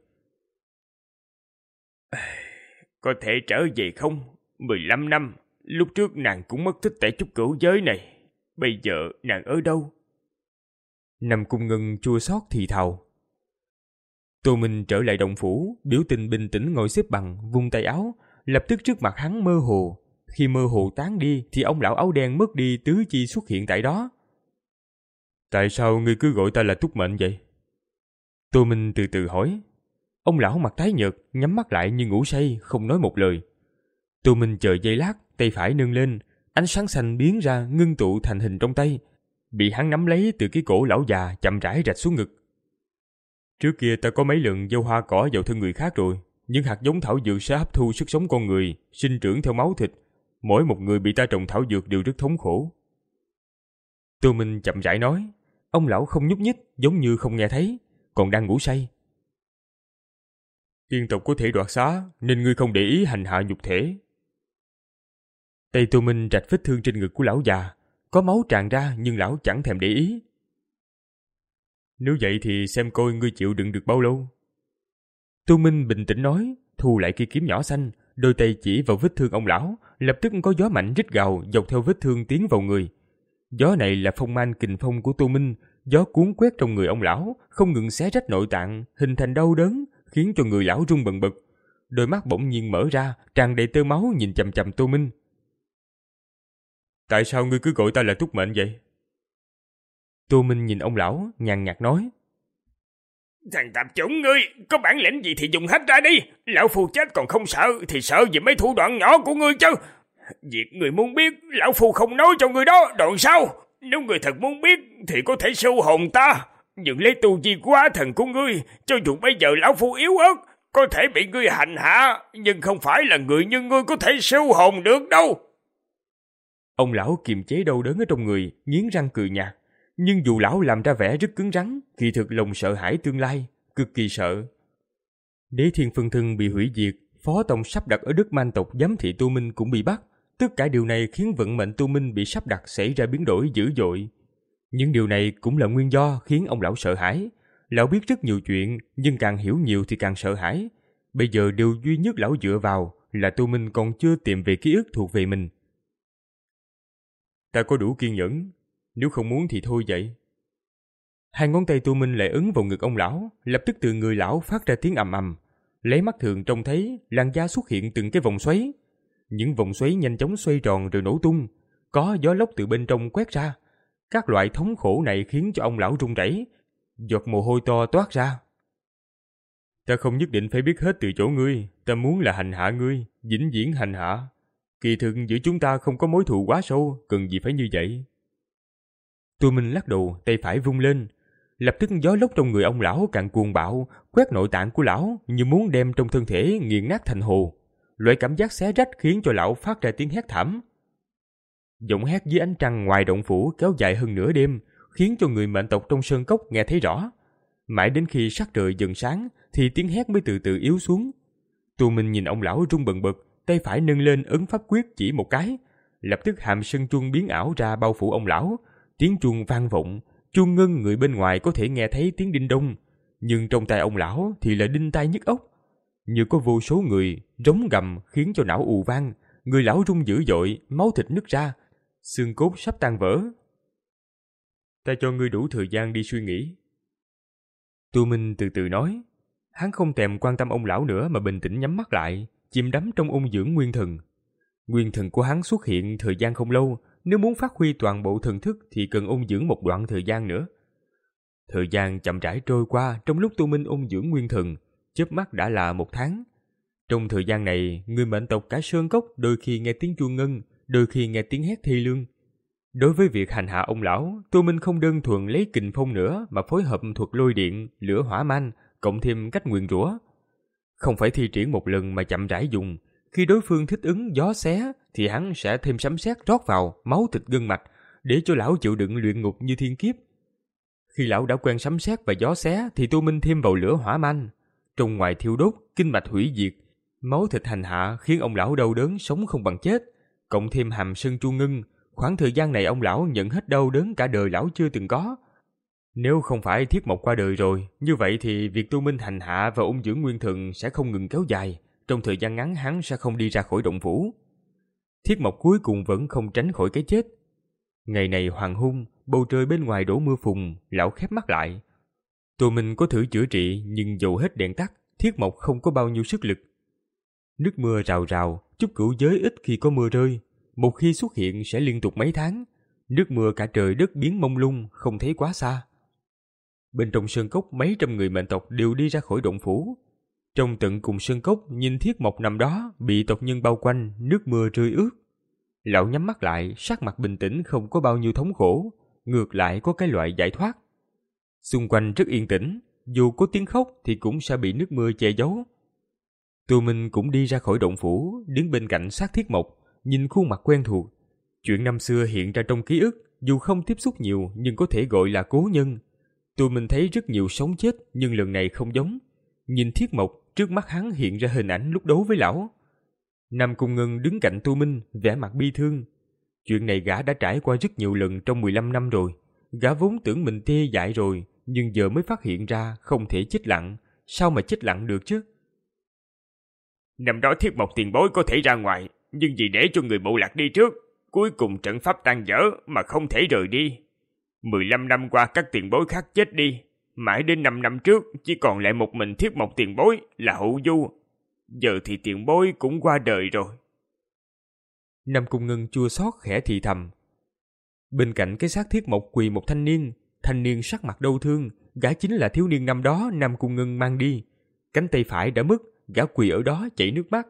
Có thể trở về không? mười lăm năm, lúc trước nàng cũng mất tích tại trúc cửu giới này. Bây giờ nàng ở đâu? Nam Cung Ngân chua xót thì thào. Tô Minh trở lại động phủ, biểu tình bình tĩnh ngồi xếp bằng, vung tay áo, lập tức trước mặt hắn mơ hồ. Khi mơ hồ tán đi thì ông lão áo đen mất đi tứ chi xuất hiện tại đó. Tại sao ngươi cứ gọi ta là Túc Mệnh vậy? Tô Minh từ từ hỏi. Ông lão mặt tái nhợt, nhắm mắt lại như ngủ say, không nói một lời. Tô Minh chờ giây lát, tay phải nâng lên, ánh sáng xanh biến ra ngưng tụ thành hình trong tay, bị hắn nắm lấy từ cái cổ lão già chậm rãi rạch xuống ngực. Trước kia ta có mấy lần gieo hoa cỏ vào thân người khác rồi, nhưng hạt giống thảo dược sẽ hấp thu sức sống con người, sinh trưởng theo máu thịt. Mỗi một người bị ta trồng thảo dược đều rất thống khổ. Tô Minh chậm rãi nói. Ông lão không nhúc nhích, giống như không nghe thấy, còn đang ngủ say. Tiên tộc có thể đoạt xá, nên ngươi không để ý hành hạ nhục thể. Tay Tô Minh rạch vết thương trên ngực của lão già, có máu tràn ra nhưng lão chẳng thèm để ý. Nếu vậy thì xem coi ngươi chịu đựng được bao lâu. Tô Minh bình tĩnh nói, thu lại cây kiếm nhỏ xanh, đôi tay chỉ vào vết thương ông lão, lập tức có gió mạnh rít gào dọc theo vết thương tiến vào người. Gió này là phong man kình phong của Tô Minh, gió cuốn quét trong người ông lão, không ngừng xé rách nội tạng, hình thành đau đớn, khiến cho người lão run bần bật. Đôi mắt bỗng nhiên mở ra, tràn đầy tơ máu nhìn chằm chằm Tô Minh. Tại sao ngươi cứ gọi ta là Túc Mệnh vậy? Tô Minh nhìn ông lão, nhàn nhạt nói. Thằng tạp chủng ngươi, có bản lĩnh gì thì dùng hết ra đi. Lão phu chết còn không sợ, thì sợ gì mấy thủ đoạn nhỏ của ngươi chứ. Việc người muốn biết, lão phu không nói cho ngươi đó, đoạn sau. Nếu người thật muốn biết, thì có thể sưu hồn ta. Nhưng lấy tu vi quá thần của ngươi, cho dù bây giờ lão phu yếu ớt, có thể bị ngươi hành hạ, nhưng không phải là người như ngươi có thể sưu hồn được đâu. Ông lão kiềm chế đau đớn ở trong người, nghiến răng cười nhạt. Nhưng dù lão làm ra vẻ rất cứng rắn, kỳ thực lòng sợ hãi tương lai, cực kỳ sợ. Đế Thiên Phân Thân bị hủy diệt, phó tông sắp đặt ở đất Man tộc giám thị Tô Minh cũng bị bắt. Tất cả điều này khiến vận mệnh Tô Minh bị sắp đặt xảy ra biến đổi dữ dội. Những điều này cũng là nguyên do khiến ông lão sợ hãi. Lão biết rất nhiều chuyện, nhưng càng hiểu nhiều thì càng sợ hãi. Bây giờ điều duy nhất lão dựa vào là Tô Minh còn chưa tìm về ký ức thuộc về mình. Ta có đủ kiên nhẫn, nếu không muốn thì thôi vậy. Hai ngón tay Tô Minh lại ấn vào ngực ông lão, lập tức từ người lão phát ra tiếng ầm ầm. Lấy mắt thường trông thấy làn da xuất hiện từng cái vòng xoáy. Những vòng xoáy nhanh chóng xoay tròn rồi nổ tung, có gió lốc từ bên trong quét ra. Các loại thống khổ này khiến cho ông lão run rẩy, giọt mồ hôi to toát ra. Ta không nhất định phải biết hết từ chỗ ngươi, ta muốn là hành hạ ngươi, vĩnh viễn hành hạ. Kỳ thực giữa chúng ta không có mối thù quá sâu, cần gì phải như vậy. Tô Minh lắc đầu, tay phải vung lên. Lập tức gió lốc trong người ông lão càng cuồng bạo, quét nội tạng của lão như muốn đem trong thân thể nghiền nát thành hồ. Loại cảm giác xé rách khiến cho lão phát ra tiếng hét thảm. Giọng hét dưới ánh trăng ngoài động phủ kéo dài hơn nửa đêm, khiến cho người mệnh tộc trong sơn cốc nghe thấy rõ. Mãi đến khi sắc trời dần sáng thì tiếng hét mới từ từ yếu xuống. Tu Minh nhìn ông lão run bần bật, tay phải nâng lên ấn pháp quyết chỉ một cái, lập tức hàm sơn chuông biến ảo ra bao phủ ông lão. Tiếng chuông vang vọng, chuông ngân, người bên ngoài có thể nghe thấy tiếng đinh đông, nhưng trong tai ông lão thì là đinh tai nhức óc. Như có vô số người rống gầm khiến cho não ù vang, người lão run dữ dội, máu thịt nứt ra, xương cốt sắp tan vỡ. Ta cho ngươi đủ thời gian đi suy nghĩ. Tu Minh từ từ nói. Hắn không thèm quan tâm ông lão nữa mà bình tĩnh nhắm mắt lại, chìm đắm trong ôn dưỡng nguyên thần. Nguyên thần của hắn xuất hiện thời gian không lâu, nếu muốn phát huy toàn bộ thần thức thì cần ôn dưỡng một đoạn thời gian nữa. Thời gian chậm rãi trôi qua trong lúc Tu Minh ôn dưỡng nguyên thần, chớp mắt đã là một tháng. Trong thời gian này, người mệnh tộc cả sơn cốc đôi khi nghe tiếng chuông ngân, đôi khi nghe tiếng hét thê lương. Đối với việc hành hạ ông lão, Tu Minh không đơn thuần lấy kình phong nữa mà phối hợp thuật lôi điện, lửa hỏa man, cộng thêm cách nguyền rủa. Không phải thi triển một lần mà chậm rãi dùng. Khi đối phương thích ứng gió xé thì hắn sẽ thêm sấm sét rót vào, máu thịt gân mạch, để cho lão chịu đựng luyện ngục như thiên kiếp. Khi lão đã quen sấm sét và gió xé thì Tu Minh thêm vào lửa hỏa man. Trong ngoài thiêu đốt, kinh mạch hủy diệt, máu thịt hành hạ khiến ông lão đau đớn sống không bằng chết. Cộng thêm hàm sơn chu ngưng, khoảng thời gian này ông lão nhận hết đau đớn cả đời lão chưa từng có. Nếu không phải Thiết Mộc qua đời rồi, như vậy thì việc Tu Minh hành hạ và ôn dưỡng nguyên thần sẽ không ngừng kéo dài. Trong thời gian ngắn hắn sẽ không đi ra khỏi động phủ. Thiết Mộc cuối cùng vẫn không tránh khỏi cái chết. Ngày này hoàng hôn, bầu trời bên ngoài đổ mưa phùn, lão khép mắt lại. Tu Minh có thử chữa trị nhưng dầu hết đèn tắt, Thiết Mộc không có bao nhiêu sức lực. Nước mưa rào rào, chút cửu giới ít khi có mưa rơi. Một khi xuất hiện sẽ liên tục mấy tháng. Nước mưa cả trời đất biến mông lung, không thấy quá xa. Bên trong sơn cốc mấy trăm người mệnh tộc đều đi ra khỏi động phủ. Trong tận cùng sơn cốc nhìn Thiết Mộc nằm đó bị tộc nhân bao quanh, nước mưa rơi ướt. Lão nhắm mắt lại, sắc mặt bình tĩnh, không có bao nhiêu thống khổ, ngược lại có cái loại giải thoát. Xung quanh rất yên tĩnh, dù có tiếng khóc thì cũng sẽ bị nước mưa che giấu. Tu Minh cũng đi ra khỏi động phủ, đứng bên cạnh xác Thiết Mộc, nhìn khuôn mặt quen thuộc. Chuyện năm xưa hiện ra trong ký ức, dù không tiếp xúc nhiều nhưng có thể gọi là cố nhân. Tu Minh thấy rất nhiều sống chết nhưng lần này không giống. Nhìn Thiết Mộc, trước mắt hắn hiện ra hình ảnh lúc đấu với lão. Nam Cung Ngân đứng cạnh Tu Minh, vẻ mặt bi thương. Chuyện này gã đã trải qua rất nhiều lần trong mười lăm năm rồi. Gã vốn tưởng mình tê dại rồi, nhưng giờ mới phát hiện ra không thể chết lặng. Sao mà chết lặng được chứ? Năm đó Thiết Mộc tiền bối có thể ra ngoài, nhưng vì để cho người bộ lạc đi trước, cuối cùng trận pháp tan vỡ mà không thể rời đi. Mười lăm năm qua các tiền bối khác chết đi, mãi đến năm năm trước chỉ còn lại một mình Thiết Mộc tiền bối là Hữu Du. Giờ thì tiền bối cũng qua đời rồi. Nam Cung Ngân chua xót khẽ thì thầm. Bên cạnh cái xác Thiết Mộc quỳ một thanh niên, thanh niên sắc mặt đau thương, gã chính là thiếu niên năm đó Nam Cung Ngân mang đi. Cánh tay phải đã mất, gã quỳ ở đó chảy nước mắt.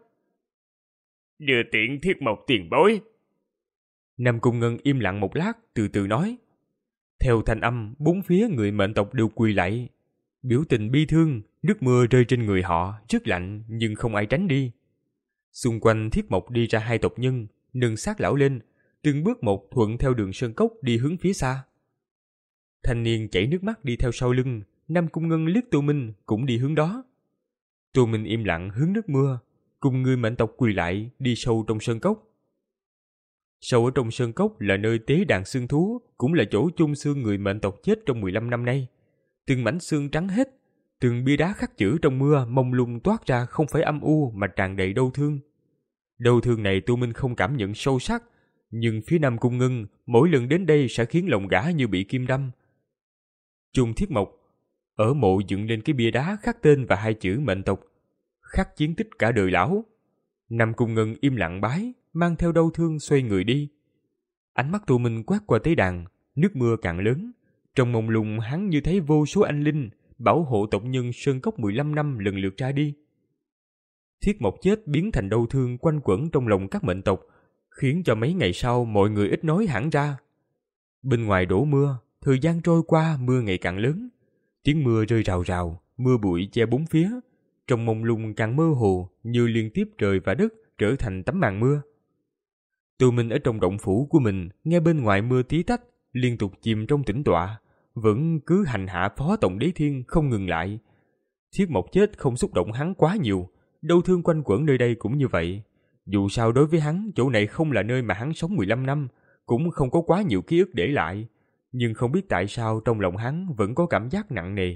Đưa tiện Thiết Mộc tiền bối. Nam Cung Ngân im lặng một lát, từ từ nói. Theo thanh âm, bốn phía người mệnh tộc đều quỳ lạy. Biểu tình bi thương, nước mưa rơi trên người họ, rất lạnh nhưng không ai tránh đi. Xung quanh Thiết Mộc đi ra hai tộc nhân, nâng xác lão lên, từng bước một thuận theo đường sơn cốc đi hướng phía xa. Thanh niên chảy nước mắt đi theo sau lưng, Nam Cung Ngân liếc Tu Minh cũng đi hướng đó. Tu Minh im lặng hướng nước mưa, cùng người mệnh tộc quỳ lại đi sâu trong sơn cốc. Sâu ở trong sơn cốc là nơi tế đàn xương thú, cũng là chỗ chôn xương người mệnh tộc chết trong mười lăm năm nay. Từng mảnh xương trắng hết, từng bia đá khắc chữ trong mưa mông lung toát ra không phải âm u mà tràn đầy đau thương. Đau thương này Tu Minh không cảm nhận sâu sắc, nhưng phía Nam Cung Ngân mỗi lần đến đây sẽ khiến lòng gã như bị kim đâm. Chôn Thiết Mộc, ở mộ dựng lên cái bia đá khắc tên và hai chữ mệnh tộc, khắc chiến tích cả đời lão. Nam Cung Ngân im lặng bái, mang theo đau thương xoay người đi. Ánh mắt Tu Minh quét qua tế đàn, nước mưa càng lớn. Trong mông lung hắn như thấy vô số anh linh bảo hộ tộc nhân sơn cốc mười lăm năm lần lượt ra đi. Thiết Mộc chết biến thành đau thương quanh quẩn trong lòng các mệnh tộc, khiến cho mấy ngày sau mọi người ít nói hẳn ra. Bên ngoài đổ mưa, thời gian trôi qua mưa ngày càng lớn. Tiếng mưa rơi rào rào, mưa bụi che bốn phía. Trong mông lung càng mơ hồ như liên tiếp trời và đất trở thành tấm màn mưa. Tô Minh ở trong động phủ của mình, nghe bên ngoài mưa tí tách, liên tục chìm trong tĩnh tọa, vẫn cứ hành hạ Phó Tổng Đế Thiên không ngừng lại. Thiết Mộc chết không xúc động hắn quá nhiều, đau thương quanh quẩn nơi đây cũng như vậy. Dù sao đối với hắn, chỗ này không là nơi mà hắn sống mười lăm năm, cũng không có quá nhiều ký ức để lại. Nhưng không biết tại sao trong lòng hắn vẫn có cảm giác nặng nề.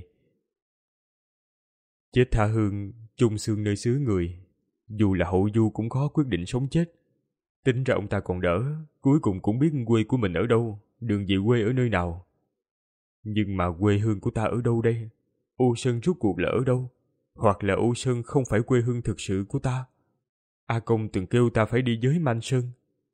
Chết tha hương, chung xương nơi xứ người. Dù là hậu du cũng khó quyết định sống chết. Tính ra ông ta còn đỡ, cuối cùng cũng biết quê của mình ở đâu, đường về quê ở nơi nào. Nhưng mà quê hương của ta ở đâu đây? Ô Sơn rốt cuộc là ở đâu? Hoặc là Ô Sơn không phải quê hương thực sự của ta? A Công từng kêu ta phải đi giới Man Sơn.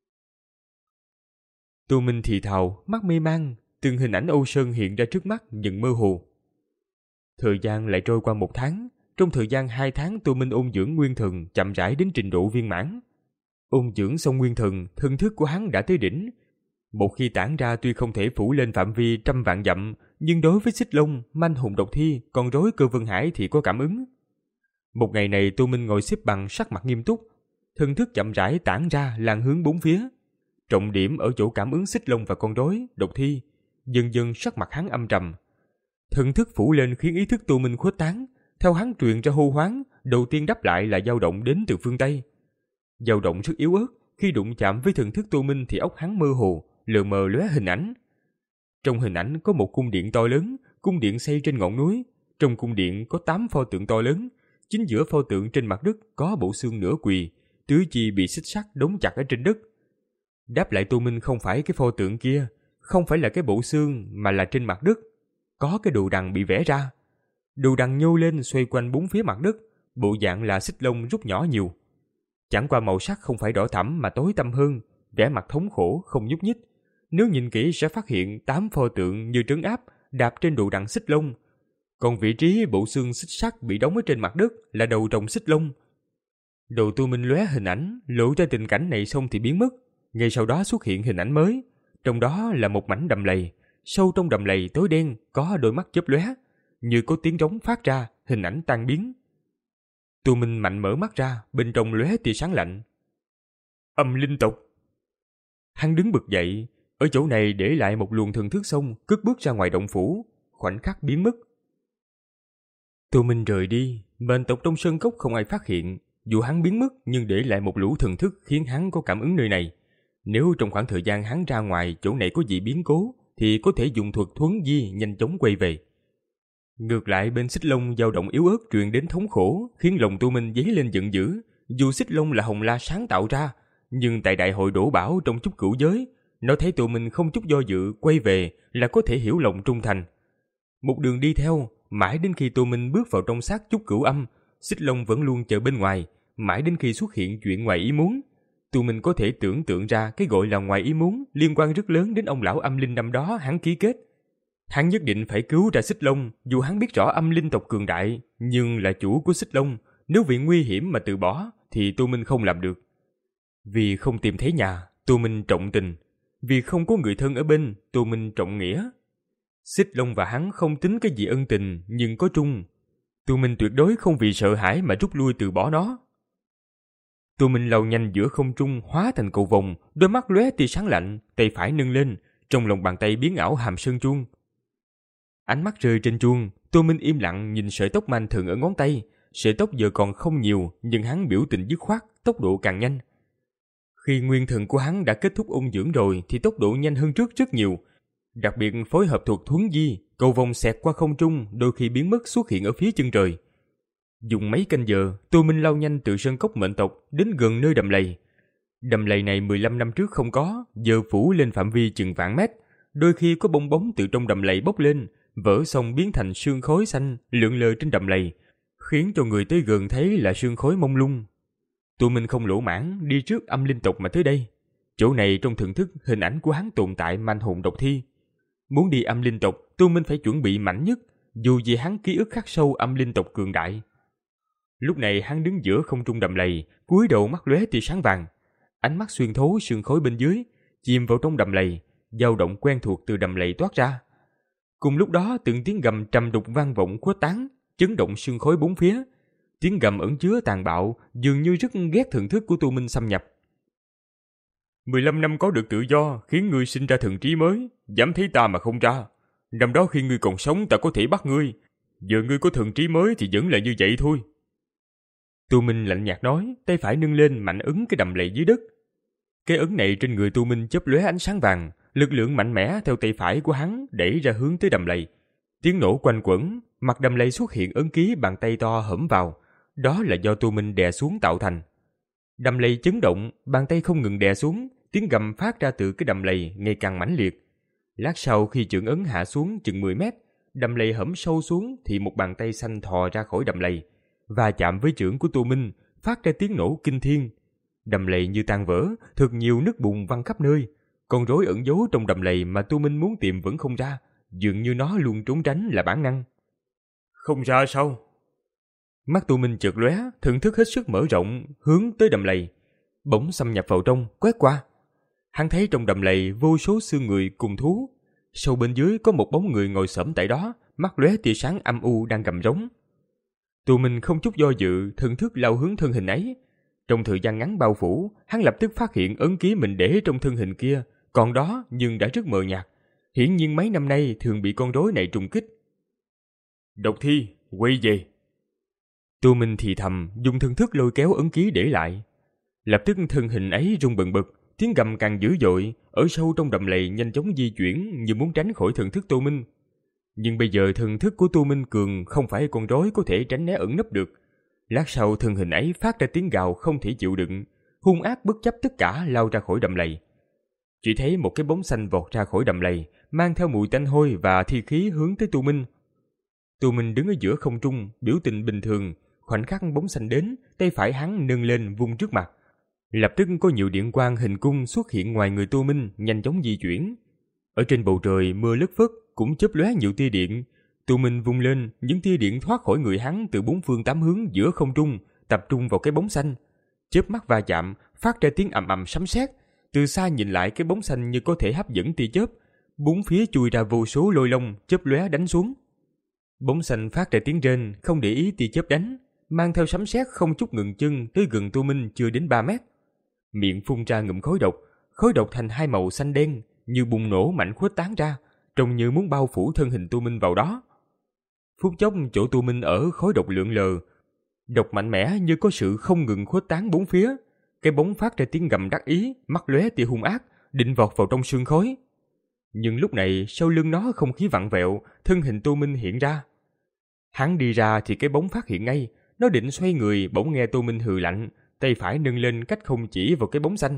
Tô Minh thì thào, mắt mê mang, từng hình ảnh Âu Sơn hiện ra trước mắt nhưng mơ hồ. Thời gian lại trôi qua một tháng, trong thời gian hai tháng Tô Minh ôn dưỡng nguyên thần chậm rãi đến trình độ viên mãn. Ôn dưỡng xong nguyên thần, thân thức của hắn đã tới đỉnh. Một khi tản ra tuy không thể phủ lên phạm vi trăm vạn dặm, nhưng đối với Xích Long, Manh Hùng Độc Thi, con rối Cơ Vân Hải thì có cảm ứng. Một ngày này Tô Minh ngồi xếp bằng sắc mặt nghiêm túc, thân thức chậm rãi tản ra lan hướng bốn phía. Trọng điểm ở chỗ cảm ứng Xích Long và con rối Độc Thi, dần dần sắc mặt hắn âm trầm. Thân thức phủ lên khiến ý thức Tô Minh khuếch tán, theo hắn truyền ra hô hoán, đầu tiên đáp lại là dao động đến từ phương Tây. Dao động rất yếu ớt, khi đụng chạm với thần thức Tô Minh thì óc hắn mơ hồ, lờ mờ lóe hình ảnh. Trong hình ảnh có một cung điện to lớn, cung điện xây trên ngọn núi. Trong cung điện có tám pho tượng to lớn, chính giữa pho tượng trên mặt đất có bộ xương nửa quỳ, tứ chi bị xích sắt đóng chặt ở trên đất. Đáp lại Tô Minh không phải cái pho tượng kia, không phải là cái bộ xương mà là trên mặt đất có cái đồ đằng bị vẽ ra. Đồ đằng nhô lên xoay quanh bốn phía mặt đất, bộ dạng là xích long rút nhỏ nhiều. Chẳng qua màu sắc không phải đỏ thẫm mà tối tăm hơn, vẻ mặt thống khổ không nhúc nhích. Nếu nhìn kỹ sẽ phát hiện tám pho tượng như trấn áp đạp trên đồ đằng xích long. Còn vị trí bộ xương xích sắt bị đóng ở trên mặt đất là đầu rồng xích long. Đầu Tô Minh lóe hình ảnh, lộ ra tình cảnh này xong thì biến mất. Ngay sau đó xuất hiện hình ảnh mới, trong đó là một mảnh đầm lầy. Sâu trong đầm lầy tối đen có đôi mắt chớp lóe, như có tiếng trống phát ra, hình ảnh tan biến. Tô Minh mạnh mở mắt ra, bên trong lóe tia sáng lạnh. Âm linh tộc. Hắn đứng bật dậy, ở chỗ này để lại một luồng thần thức xong, cất bước ra ngoài động phủ, khoảnh khắc biến mất. Tô Minh rời đi, mệnh tộc trong sơn cốc không ai phát hiện. Dù hắn biến mất nhưng để lại một lũ thần thức khiến hắn có cảm ứng nơi này. Nếu trong khoảng thời gian hắn ra ngoài chỗ này có gì biến cố, thì có thể dùng thuật thuấn di nhanh chóng quay về. Ngược lại bên Xích Long dao động yếu ớt truyền đến thống khổ, khiến lòng Tô Minh dấy lên giận dữ. Dù Xích Long là Hồng La sáng tạo ra, nhưng tại đại hội đổ bảo trong Chúc Cửu Giới, nó thấy Tô Minh không chút do dự quay về là có thể hiểu lòng trung thành. Một đường đi theo, mãi đến khi Tô Minh bước vào trong xác Chúc Cửu Âm, Xích Long vẫn luôn chờ bên ngoài, mãi đến khi xuất hiện chuyện ngoài ý muốn. Tô Minh có thể tưởng tượng ra cái gọi là ngoài ý muốn liên quan rất lớn đến ông lão âm linh năm đó hắn ký kết. Hắn nhất định phải cứu ra Xích Long, dù hắn biết rõ âm linh tộc cường đại, nhưng là chủ của Xích Long, nếu vì nguy hiểm mà từ bỏ thì Tô Minh không làm được. Vì không tìm thấy nhà, Tô Minh trọng tình. Vì không có người thân ở bên, Tô Minh trọng nghĩa. Xích Long và hắn không tính cái gì ân tình, nhưng có chung. Tô Minh tuyệt đối không vì sợ hãi mà rút lui từ bỏ nó. Tô Minh lao nhanh giữa không trung hóa thành cầu vồng, đôi mắt lóe tia sáng lạnh, tay phải nâng lên, trong lòng bàn tay biến ảo hàm sơn chuông. Ánh mắt rơi trên chuông, Tô Minh im lặng nhìn sợi tóc man thường ở ngón tay. Sợi tóc giờ còn không nhiều, nhưng hắn biểu tình dứt khoát, tốc độ càng nhanh. Khi nguyên thần của hắn đã kết thúc ôn dưỡng rồi thì tốc độ nhanh hơn trước rất nhiều. Đặc biệt phối hợp thuật thuấn di, cầu vồng xẹt qua không trung, đôi khi biến mất xuất hiện ở phía chân trời. Dùng mấy canh giờ, Tô Minh lao nhanh từ sơn cốc mệnh tộc đến gần nơi đầm lầy. Đầm lầy này mười lăm năm trước không có, giờ phủ lên phạm vi chừng vạn mét. Đôi khi có bong bóng từ trong đầm lầy bốc lên, vỡ xong biến thành sương khói xanh lượn lờ trên đầm lầy, khiến cho người tới gần thấy là sương khói mông lung. Tô Minh không lỗ mãn đi trước âm linh tộc mà tới đây. Chỗ này trong thần thức hình ảnh của hắn tồn tại manh hồn độc thi. Muốn đi âm linh tộc, Tô Minh phải chuẩn bị mạnh nhất, dù gì hắn ký ức khắc sâu âm linh tộc cường đại. Lúc này hắn đứng giữa không trung đầm lầy, cúi đầu mắt lóe tia sáng vàng, ánh mắt xuyên thấu sương khói bên dưới, chìm vào trong đầm lầy, dao động quen thuộc từ đầm lầy toát ra. Cùng lúc đó từng tiếng gầm trầm đục vang vọng khuếch tán, chấn động sương khói bốn phía. Tiếng gầm ẩn chứa tàn bạo, dường như rất ghét thần thức của Tu Minh xâm nhập. mười lăm năm có được tự do khiến ngươi sinh ra thần trí mới, dám thấy ta mà không ra. Năm đó khi ngươi còn sống ta có thể bắt ngươi, giờ ngươi có thần trí mới thì vẫn là như vậy thôi. Tu Minh lạnh nhạt nói, tay phải nâng lên mạnh ấn cái đầm lầy dưới đất. Cái ấn này trên người Tu Minh chớp lóe ánh sáng vàng, lực lượng mạnh mẽ theo tay phải của hắn đẩy ra hướng tới đầm lầy. Tiếng nổ quanh quẩn, mặt đầm lầy xuất hiện ấn ký bàn tay to hõm vào, đó là do Tu Minh đè xuống tạo thành. Đầm lầy chấn động, bàn tay không ngừng đè xuống, tiếng gầm phát ra từ cái đầm lầy ngày càng mãnh liệt. Lát sau khi chưởng ấn hạ xuống chừng mười mét, đầm lầy hõm sâu xuống thì một bàn tay xanh thò ra khỏi đầm lầy, và chạm với chưởng của Tu Minh, phát ra tiếng nổ kinh thiên. Đầm lầy như tan vỡ, thật nhiều nước bùn văng khắp nơi. Con rối ẩn giấu trong đầm lầy mà Tu Minh muốn tìm vẫn không ra, dường như nó luôn trốn tránh là bản năng. Không ra sao? Mắt Tu Minh chợt lóe, thần thức hết sức mở rộng, hướng tới đầm lầy, bỗng xâm nhập vào trong, quét qua. Hắn thấy trong đầm lầy vô số xương người cùng thú, sâu bên dưới có một bóng người ngồi xổm tại đó, mắt lóe tia sáng âm u đang gầm rống. Tu Minh không chút do dự, thần thức lao hướng thân hình ấy. Trong thời gian ngắn bao phủ, hắn lập tức phát hiện ấn ký mình để trong thân hình kia, còn đó nhưng đã rất mờ nhạt. Hiển nhiên mấy năm nay thường bị con rối này trùng kích. Độc Thi, quay về. Tu Minh thì thầm, dùng thần thức lôi kéo ấn ký để lại. Lập tức thân hình ấy rung bần bật, tiếng gầm càng dữ dội, ở sâu trong đầm lầy nhanh chóng di chuyển như muốn tránh khỏi thần thức Tu Minh. Nhưng bây giờ thần thức của Tu Minh cường không phải con rối có thể tránh né ẩn nấp được. Lát sau thân hình ấy phát ra tiếng gào không thể chịu đựng, hung ác bất chấp tất cả lao ra khỏi đầm lầy. Chỉ thấy một cái bóng xanh vọt ra khỏi đầm lầy, mang theo mùi tanh hôi và thi khí hướng tới Tu Minh. Tu Minh đứng ở giữa không trung, biểu tình bình thường. Khoảnh khắc bóng xanh đến, tay phải hắn nâng lên vung trước mặt. Lập tức có nhiều điện quang hình cung xuất hiện ngoài người Tu Minh, nhanh chóng di chuyển. Ở trên bầu trời mưa lất phất, cũng chớp lóe nhiều tia điện. Tu Minh vung lên, những tia điện thoát khỏi người hắn từ bốn phương tám hướng giữa không trung, tập trung vào cái bóng xanh. Chớp mắt va chạm, phát ra tiếng ầm ầm sấm sét. Từ xa nhìn lại cái bóng xanh như có thể hấp dẫn tia chớp, bốn phía chui ra vô số lôi long chớp lóe đánh xuống. Bóng xanh phát ra tiếng rên, không để ý tia chớp đánh, mang theo sấm sét không chút ngừng chân tới gần Tu Minh chưa đến ba mét. Miệng phun ra ngụm khói độc, khói độc thành hai màu xanh đen, như bùng nổ mạnh khuếch tán ra, trông như muốn bao phủ thân hình Tu Minh vào đó. Phút chốc chỗ Tu Minh ở khói độc lượn lờ, độc mạnh mẽ như có sự không ngừng khuếch tán bốn phía. Cái bóng phát ra tiếng gầm đắc ý, mắt lóe tia hung ác, định vọt vào trong sương khói. Nhưng lúc này sau lưng nó không khí vặn vẹo, thân hình Tu Minh hiện ra. Hắn đi ra thì cái bóng phát hiện ngay, nó định xoay người, bỗng nghe Tu Minh hừ lạnh, tay phải nâng lên cách không chỉ vào cái bóng xanh.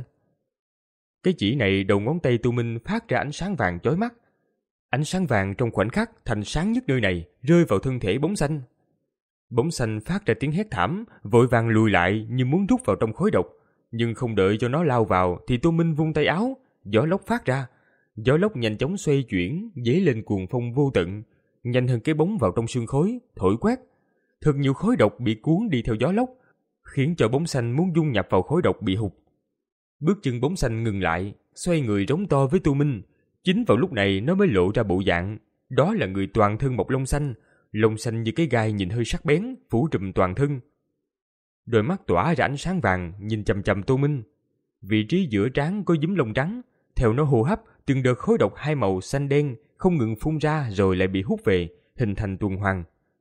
Cái chỉ này đầu ngón tay Tu Minh phát ra ánh sáng vàng chói mắt. Ánh sáng vàng trong khoảnh khắc thành sáng nhất nơi này, rơi vào thân thể bóng xanh. Bóng xanh phát ra tiếng hét thảm, vội vàng lùi lại như muốn rút vào trong khói độc. Nhưng không đợi cho nó lao vào thì Tu Minh vung tay áo, gió lốc phát ra. Gió lốc nhanh chóng xoay chuyển, dấy lên cuồng phong vô tận, nhanh hơn cái bóng vào trong sương khói, thổi quét. Thật nhiều khói độc bị cuốn đi theo gió lốc, khiến cho bóng xanh muốn dung nhập vào khói độc bị hụt. Bước chân bóng xanh ngừng lại, xoay người rống to với Tu Minh. Chính vào lúc này nó mới lộ ra bộ dạng, đó là người toàn thân mọc lông xanh, lông xanh như cái gai nhìn hơi sắc bén, phủ trùm toàn thân. Đôi mắt tỏa ra ánh sáng vàng, nhìn chằm chằm Tu Minh. Vị trí giữa trán có dính lông trắng, theo nó hô hấp, từng đợt khói độc hai màu xanh đen không ngừng phun ra rồi lại bị hút về, hình thành tuần hoàn.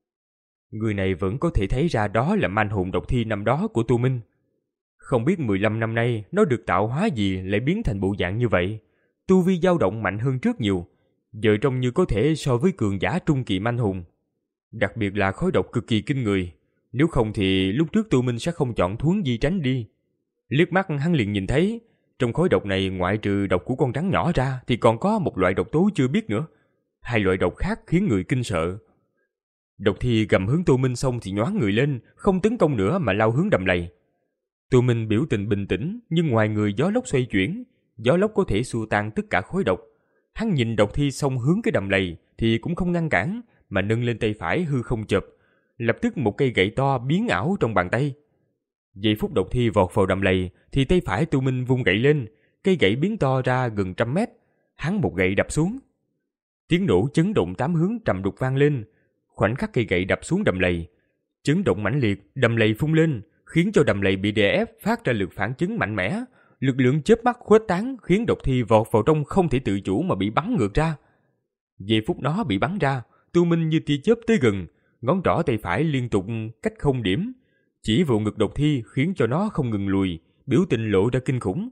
Người này vẫn có thể thấy ra đó là manh hồn độc thi năm đó của Tu Minh. Không biết mười lăm năm nay nó được tạo hóa gì lại biến thành bộ dạng như vậy. Tu vi dao động mạnh hơn trước nhiều, giờ trông như có thể so với cường giả trung kỳ manh hồn. Đặc biệt là khói độc cực kỳ kinh người, nếu không thì lúc trước Tu Minh sẽ không chọn thuấn di tránh đi. Liếc mắt hắn liền nhìn thấy, trong khói độc này ngoại trừ độc của con rắn nhỏ ra thì còn có một loại độc tố chưa biết nữa. Hai loại độc khác khiến người kinh sợ. Độc thi gầm hướng Tu Minh xong thì nhoáng người lên, không tấn công nữa mà lao hướng đầm lầy. Tu Minh biểu tình bình tĩnh, nhưng ngoài người gió lốc xoay chuyển, gió lốc có thể xua tan tất cả khói độc. Hắn nhìn độc thi xong hướng cái đầm lầy thì cũng không ngăn cản, mà nâng lên tay phải hư không chộp, lập tức một cây gậy to biến ảo trong bàn tay. Giây phút độc thi vọt vào đầm lầy thì tay phải Tu Minh vung gậy lên, cây gậy biến to ra gần trăm mét, hắn một gậy đập xuống. Tiếng nổ chấn động tám hướng trầm đục vang lên. Khoảnh khắc cây gậy đập xuống đầm lầy, Chấn động mãnh liệt, đầm lầy phun lên, khiến cho đầm lầy bị đè ép phát ra lực phản chấn mạnh mẽ. Lực lượng chớp mắt khuếch tán khiến độc thi vọt vào trong không thể tự chủ mà bị bắn ngược ra. Giây phút nó bị bắn ra, Tô Minh như tia chớp tới gần, ngón trỏ tay phải liên tục cách không điểm, chỉ vào ngực độc thi khiến cho nó không ngừng lùi, biểu tình lộ ra kinh khủng.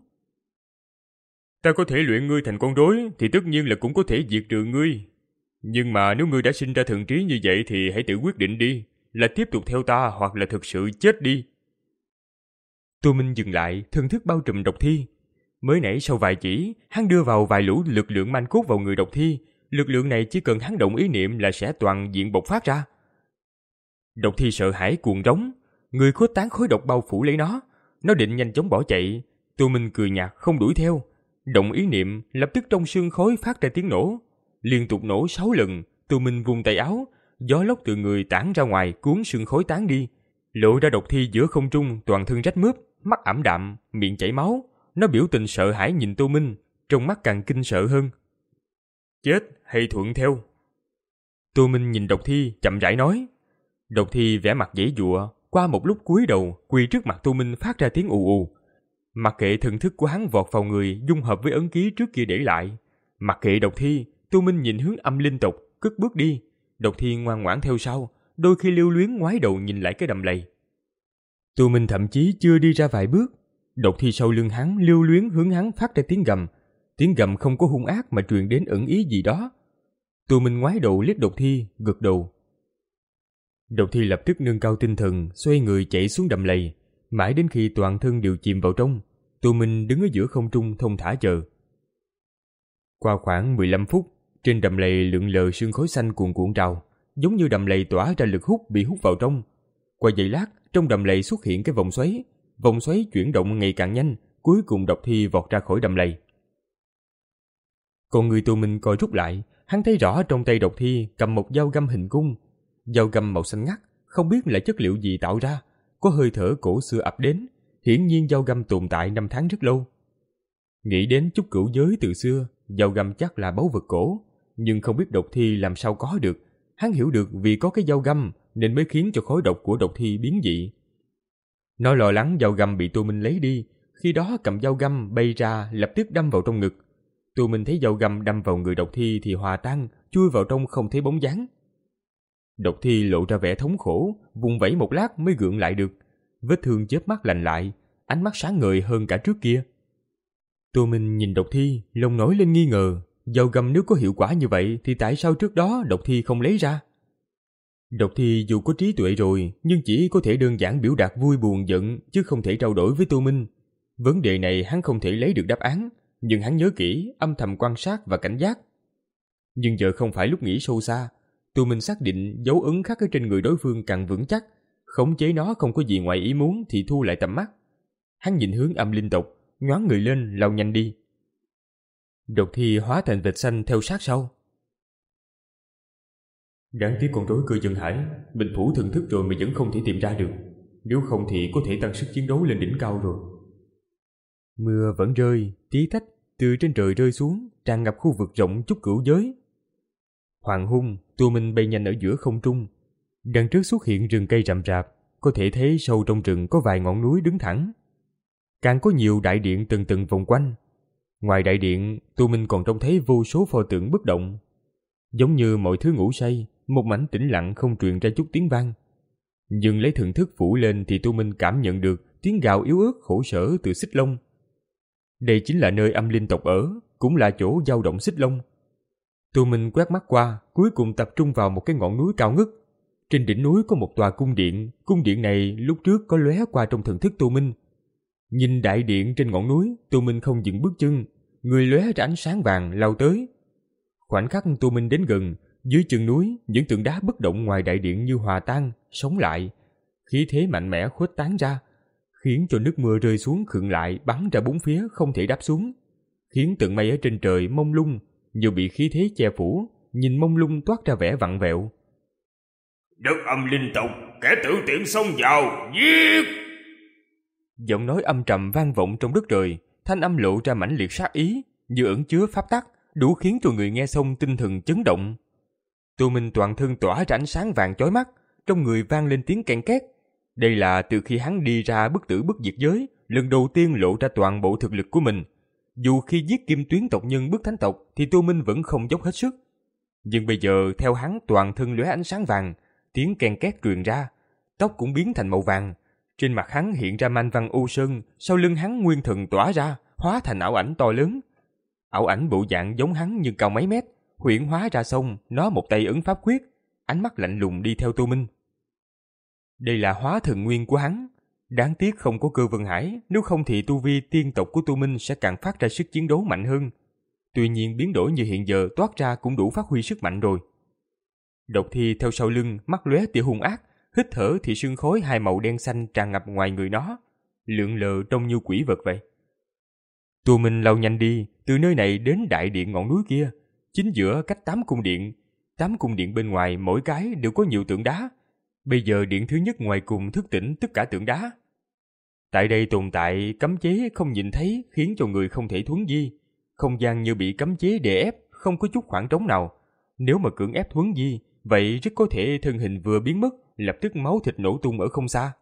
Ta có thể luyện ngươi thành con rối thì tất nhiên là cũng có thể diệt trừ ngươi. Nhưng mà nếu ngươi đã sinh ra thần trí như vậy thì hãy tự quyết định đi, là tiếp tục theo ta hoặc là thực sự chết đi. Tô Minh dừng lại, thần thức bao trùm độc thi. Mới nãy sau vài chỉ, hắn đưa vào vài lũ lực lượng manh cốt vào người độc thi. Lực lượng này chỉ cần hắn động ý niệm là sẽ toàn diện bộc phát ra. Độc thi sợ hãi cuồng rống, người khuếch tán khối độc bao phủ lấy nó. Nó định nhanh chóng bỏ chạy. Tô Minh cười nhạt không đuổi theo. Động ý niệm, lập tức trong xương khối phát ra tiếng nổ. Liên tục nổ sáu lần, Tô Minh vung tay áo, gió lốc từ người tản ra ngoài cuốn xương khối tán đi. Lộ ra độc thi giữa không trung toàn thân rách mướp, mắt ảm đạm, miệng chảy máu. Nó biểu tình sợ hãi nhìn Tô Minh, trong mắt càng kinh sợ hơn. Chết hay thuận theo? Tô Minh nhìn độc thi chậm rãi nói. Độc thi vẻ mặt giãy giụa, qua một lúc cúi đầu quỳ trước mặt Tô Minh phát ra tiếng ù ù. Mặc kệ thần thức của hắn vọt vào người dung hợp với ấn ký trước kia để lại. Mặc kệ độc thi, Tô Minh nhìn hướng âm linh tộc, cất bước đi. Độc thi ngoan ngoãn theo sau, đôi khi lưu luyến ngoái đầu nhìn lại cái đầm lầy. Tô Minh thậm chí chưa đi ra vài bước, độc thi sau lưng hắn lưu luyến hướng hắn phát ra tiếng gầm. Tiếng gầm không có hung ác mà truyền đến ẩn ý gì đó. Tô Minh ngoái đầu liếc độc thi, gật đầu. Độc thi lập tức nâng cao tinh thần, xoay người chạy xuống đầm lầy, mãi đến khi toàn thân đều chìm vào trong. Tô Minh đứng ở giữa không trung thông thả chờ. Qua khoảng mười lăm phút, trên đầm lầy lượn lờ sương khói xanh cuồn cuộn trào, giống như đầm lầy tỏa ra lực hút bị hút vào trong. Qua giây lát, trong đầm lầy xuất hiện cái vòng xoáy, vòng xoáy chuyển động ngày càng nhanh, cuối cùng độc thi vọt ra khỏi đầm lầy. Còn người Tô Minh coi rút lại, hắn thấy rõ trong tay độc thi cầm một dao găm hình cung, dao găm màu xanh ngắt, không biết là chất liệu gì tạo ra, có hơi thở cổ xưa ập đến, hiển nhiên dao găm tồn tại năm tháng rất lâu. Nghĩ đến chút cửu giới từ xưa, dao găm chắc là báu vật cổ, nhưng không biết độc thi làm sao có được. Hắn hiểu được vì có cái dao găm nên mới khiến cho khối độc của độc thi biến dị. Nó lo lắng dao găm bị Tô Minh lấy đi, khi đó cầm dao găm bay ra lập tức đâm vào trong ngực. Tô Minh thấy dao găm đâm vào người độc thi thì hòa tan, chui vào trong không thấy bóng dáng. Độc thi lộ ra vẻ thống khổ, vùng vẫy một lát mới gượng lại được. Vết thương chớp mắt lành lại, ánh mắt sáng ngời hơn cả trước kia. Tô Minh nhìn độc thi, lòng nổi lên nghi ngờ, dao găm nếu có hiệu quả như vậy thì tại sao trước đó độc thi không lấy ra? Độc thi dù có trí tuệ rồi, nhưng chỉ có thể đơn giản biểu đạt vui buồn giận, chứ không thể trao đổi với Tô Minh. Vấn đề này hắn không thể lấy được đáp án, nhưng hắn nhớ kỹ, âm thầm quan sát và cảnh giác. Nhưng giờ không phải lúc nghĩ sâu xa. Tô Minh xác định dấu ấn khắc ở trên người đối phương càng vững chắc, khống chế nó không có gì ngoài ý muốn thì thu lại tầm mắt. Hắn nhìn hướng âm linh tộc, nhoáng người lên lao nhanh đi. Độc thi hóa thành vệt xanh theo sát sau. Đáng tiếc con rối cơ dân hải, mình phủ thần thức rồi mà vẫn không thể tìm ra được. Nếu không thì có thể tăng sức chiến đấu lên đỉnh cao rồi. Mưa vẫn rơi, tí tách từ trên trời rơi xuống, tràn ngập khu vực rộng chút cửu giới. Hoàng hôn, Tô Minh bay nhanh ở giữa không trung. Đằng trước xuất hiện rừng cây rậm rạp, có thể thấy sâu trong rừng có vài ngọn núi đứng thẳng. Càng có nhiều đại điện từng từng vòng quanh. Ngoài đại điện, Tô Minh còn trông thấy vô số pho tượng bất động. Giống như mọi thứ ngủ say, một mảnh tĩnh lặng không truyền ra chút tiếng vang. Nhưng lấy thần thức phủ lên thì Tô Minh cảm nhận được tiếng gào yếu ớt khổ sở từ xích long. Đây chính là nơi âm linh tộc ở, cũng là chỗ dao động xích long. Tô Minh quét mắt qua, cuối cùng tập trung vào một cái ngọn núi cao ngất. Trên đỉnh núi có một tòa cung điện, cung điện này lúc trước có lóe qua trong thần thức Tô Minh. Nhìn đại điện trên ngọn núi, Tô Minh không dừng bước chân, người lóe ra ánh sáng vàng lao tới. Khoảnh khắc Tô Minh đến gần, dưới chân núi, những tượng đá bất động ngoài đại điện như hòa tan, sống lại, khí thế mạnh mẽ khuếch tán ra, khiến cho nước mưa rơi xuống khựng lại bắn ra bốn phía không thể đáp xuống, khiến tầng mây ở trên trời mông lung như bị khí thế che phủ, nhìn mông lung toát ra vẻ vặn vẹo. Đất âm linh tộc, kẻ tự tiện xông vào, giết! Giọng nói âm trầm vang vọng trong đất trời, thanh âm lộ ra mãnh liệt sát ý, như ẩn chứa pháp tắc, đủ khiến cho người nghe xong tinh thần chấn động. Tô Minh toàn thân tỏa ra ánh sáng vàng chói mắt, trong người vang lên tiếng ken két. Đây là từ khi hắn đi ra bất tử bất diệt giới, lần đầu tiên lộ ra toàn bộ thực lực của mình. Dù khi giết kim tuyến tộc nhân bức thánh tộc thì Tô Minh vẫn không dốc hết sức. Nhưng bây giờ theo hắn toàn thân lóe ánh sáng vàng, tiếng ken két truyền ra, tóc cũng biến thành màu vàng. Trên mặt hắn hiện ra man văn u sơn, sau lưng hắn nguyên thần tỏa ra, hóa thành ảo ảnh to lớn. Ảo ảnh bộ dạng giống hắn nhưng cao mấy mét, huyễn hóa ra xong, nó một tay ấn pháp quyết, ánh mắt lạnh lùng đi theo Tô Minh. Đây là hóa thần nguyên của hắn. Đáng tiếc không có Cơ Vân Hải, nếu không thì tu vi tiên tộc của Tô Minh sẽ càng phát ra sức chiến đấu mạnh hơn. Tuy nhiên biến đổi như hiện giờ toát ra cũng đủ phát huy sức mạnh rồi. Độc Thi theo sau lưng, mắt lóe tia hung ác, hít thở thì sương khói hai màu đen xanh tràn ngập ngoài người nó, lượn lờ trông như quỷ vật vậy. Tô Minh lao nhanh đi, từ nơi này đến đại điện ngọn núi kia, chính giữa cách tám cung điện. Tám cung điện bên ngoài mỗi cái đều có nhiều tượng đá. Bây giờ điện thứ nhất ngoài cùng thức tỉnh tất cả tượng đá. Tại đây tồn tại cấm chế không nhìn thấy, khiến cho người không thể thuấn di. Không gian như bị cấm chế đè ép, không có chút khoảng trống nào. Nếu mà cưỡng ép thuấn di, vậy rất có thể thân hình vừa biến mất, lập tức máu thịt nổ tung ở không xa.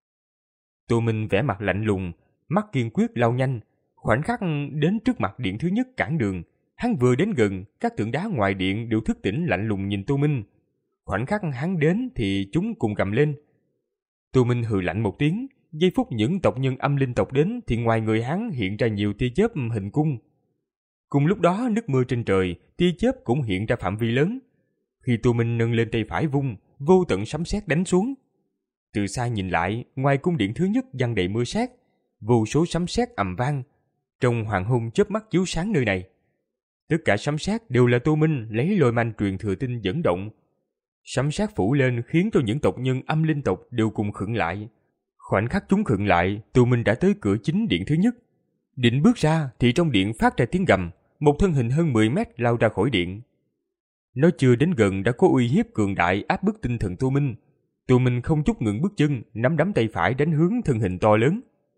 Tô Minh vẻ mặt lạnh lùng, mắt kiên quyết lao nhanh, khoảnh khắc đến trước mặt điện thứ nhất cản đường. Hắn vừa đến gần, các tượng đá ngoài điện đều thức tỉnh lạnh lùng nhìn Tô Minh. Khoảnh khắc hắn đến thì chúng cùng gầm lên. Tô Minh hừ lạnh một tiếng, giây phút những tộc nhân âm linh tộc đến thì ngoài người hắn hiện ra nhiều tia chớp hình cung. Cùng lúc đó nước mưa trên trời, tia chớp cũng hiện ra phạm vi lớn. Khi Tô Minh nâng lên tay phải vung, vô tận sấm sét đánh xuống. Từ xa nhìn lại, ngoài cung điện thứ nhất giăng đầy mưa sét, vô số sấm sét ầm vang, trong hoàng hôn chớp mắt chiếu sáng nơi này. Tất cả sấm sét đều là Tô Minh lấy lôi manh truyền thừa tinh dẫn động. Sấm sét phủ lên khiến cho những tộc nhân âm linh tộc đều cùng khựng lại. Khoảnh khắc chúng khựng lại, Tô Minh đã tới cửa chính điện thứ nhất. Định bước ra thì trong điện phát ra tiếng gầm, một thân hình hơn mười mét lao ra khỏi điện. Nó chưa đến gần đã có uy hiếp cường đại áp bức tinh thần Tô Minh. Tô Minh không chút ngừng bước chân, nắm đấm tay phải đánh hướng thân hình to lớn.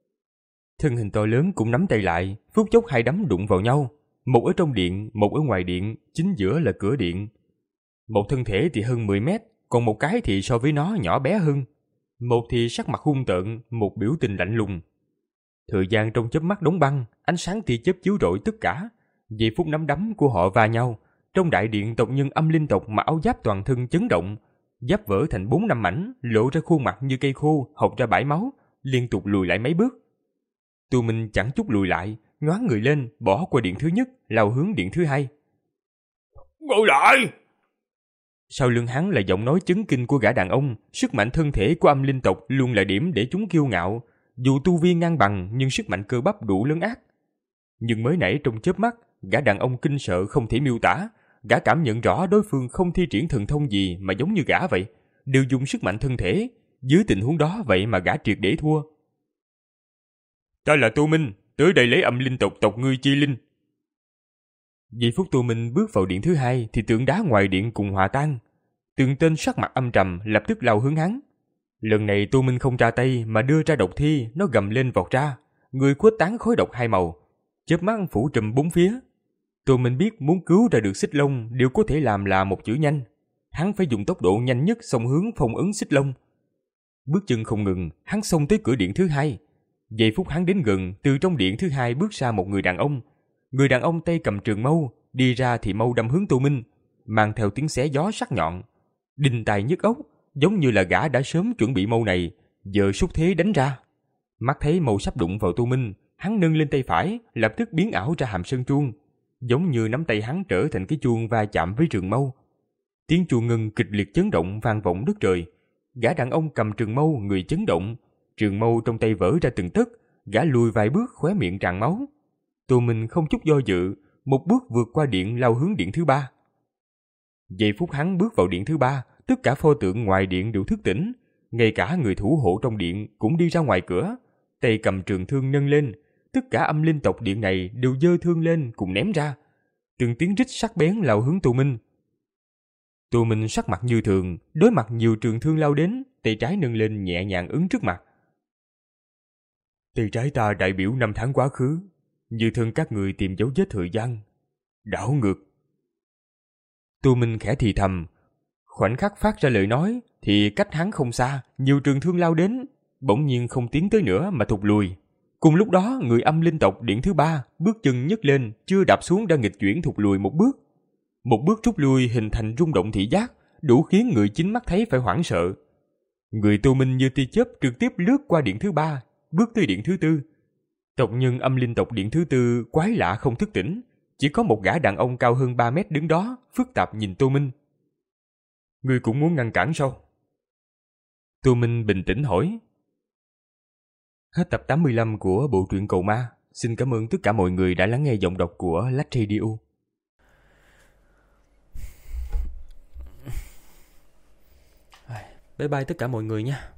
Thân hình to lớn cũng nắm tay lại, phút chốc hai đấm đụng vào nhau. Một ở trong điện, một ở ngoài điện, chính giữa là cửa điện. Một thân thể thì hơn mười mét, còn một cái thì so với nó nhỏ bé hơn. Một thì sắc mặt hung tợn, một biểu tình lạnh lùng. Thời gian trong chớp mắt đóng băng, ánh sáng tia chớp chiếu rọi tất cả. Giây phút nắm đấm của họ va nhau, trong đại điện tộc nhân âm linh tộc mà áo giáp toàn thân chấn động, giáp vỡ thành bốn năm mảnh, lộ ra khuôn mặt như cây khô, hộc ra bãi máu, liên tục lùi lại mấy bước. Tô Minh chẳng chút lùi lại, nhoáng người lên, bỏ qua điện thứ nhất, lao hướng điện thứ hai. Ngồi lại! Sau lưng hắn là giọng nói chấn kinh của gã đàn ông, sức mạnh thân thể của âm linh tộc luôn là điểm để chúng kiêu ngạo, dù tu vi ngang bằng nhưng sức mạnh cơ bắp đủ lớn ác. Nhưng mới nãy trong chớp mắt, gã đàn ông kinh sợ không thể miêu tả, gã cảm nhận rõ đối phương không thi triển thần thông gì mà giống như gã vậy, đều dùng sức mạnh thân thể, dưới tình huống đó vậy mà gã triệt để thua. Ta là Tô Minh, tới đây lấy âm linh tộc tộc ngươi chi linh. Giây phút Tô Minh bước vào điện thứ hai thì tượng đá ngoài điện cùng hòa tan. Từng tên sắc mặt âm trầm lập tức lao hướng hắn. Lần này Tô Minh không ra tay mà đưa ra độc thi, nó gầm lên vọt ra, người khuếch tán khói độc hai màu, chớp mắt phủ trùm bốn phía. Tô Minh biết muốn cứu ra được xích long đều có thể làm là một chữ nhanh. Hắn phải dùng tốc độ nhanh nhất xông hướng phong ấn xích long. Bước chân không ngừng, hắn xông tới cửa điện thứ hai. Giây phút hắn đến gần, từ trong điện thứ hai bước ra một người đàn ông. Người đàn ông tay cầm trường mâu, đi ra thì mâu đâm hướng Tô Minh, mang theo tiếng xé gió sắc nhọn, đinh tai nhức óc, giống như là gã đã sớm chuẩn bị mâu này, giờ xúc thế đánh ra. Mắt thấy mâu sắp đụng vào Tô Minh, hắn nâng lên tay phải, lập tức biến ảo ra hàm sơn chuông, giống như nắm tay hắn trở thành cái chuông va chạm với trường mâu. Tiếng chuông ngân kịch liệt chấn động vang vọng đất trời. Gã đàn ông cầm trường mâu, người chấn động, trường mâu trong tay vỡ ra từng tấc, gã lùi vài bước khóe miệng tràn máu. Tô Minh không chút do dự, một bước vượt qua điện lao hướng điện thứ ba. Giây phút hắn bước vào điện thứ ba, tất cả pho tượng ngoài điện đều thức tỉnh, ngay cả người thủ hộ trong điện cũng đi ra ngoài cửa, tay cầm trường thương nâng lên, tất cả âm linh tộc điện này đều giơ thương lên cùng ném ra. Từng tiếng rít sắc bén lao hướng Tô Minh. Tô Minh sắc mặt như thường, đối mặt nhiều trường thương lao đến, tay trái nâng lên nhẹ nhàng ứng trước mặt. Tay trái ta đại biểu năm tháng quá khứ, như thân các người tìm dấu vết thời gian, đảo ngược. Tô Minh khẽ thì thầm, khoảnh khắc phát ra lời nói thì cách hắn không xa, nhiều trường thương lao đến, bỗng nhiên không tiến tới nữa mà thụt lùi. Cùng lúc đó, người âm linh tộc điện thứ ba, bước chân nhấc lên, chưa đạp xuống đã nghịch chuyển thụt lùi một bước. Một bước rút lui hình thành rung động thị giác, đủ khiến người chính mắt thấy phải hoảng sợ. Người Tô Minh như tia chớp trực tiếp lướt qua điện thứ ba, bước tới điện thứ tư. Tộc nhân âm linh tộc điện thứ tư quái lạ không thức tỉnh, chỉ có một gã đàn ông cao hơn ba mét đứng đó, phức tạp nhìn Tô Minh. Ngươi cũng muốn ngăn cản sao? Tô Minh bình tĩnh hỏi. Hết tập tám mươi lăm của bộ truyện Cầu Ma. Xin cảm ơn tất cả mọi người đã lắng nghe giọng đọc của Lách Radio. Bye bye tất cả mọi người nha.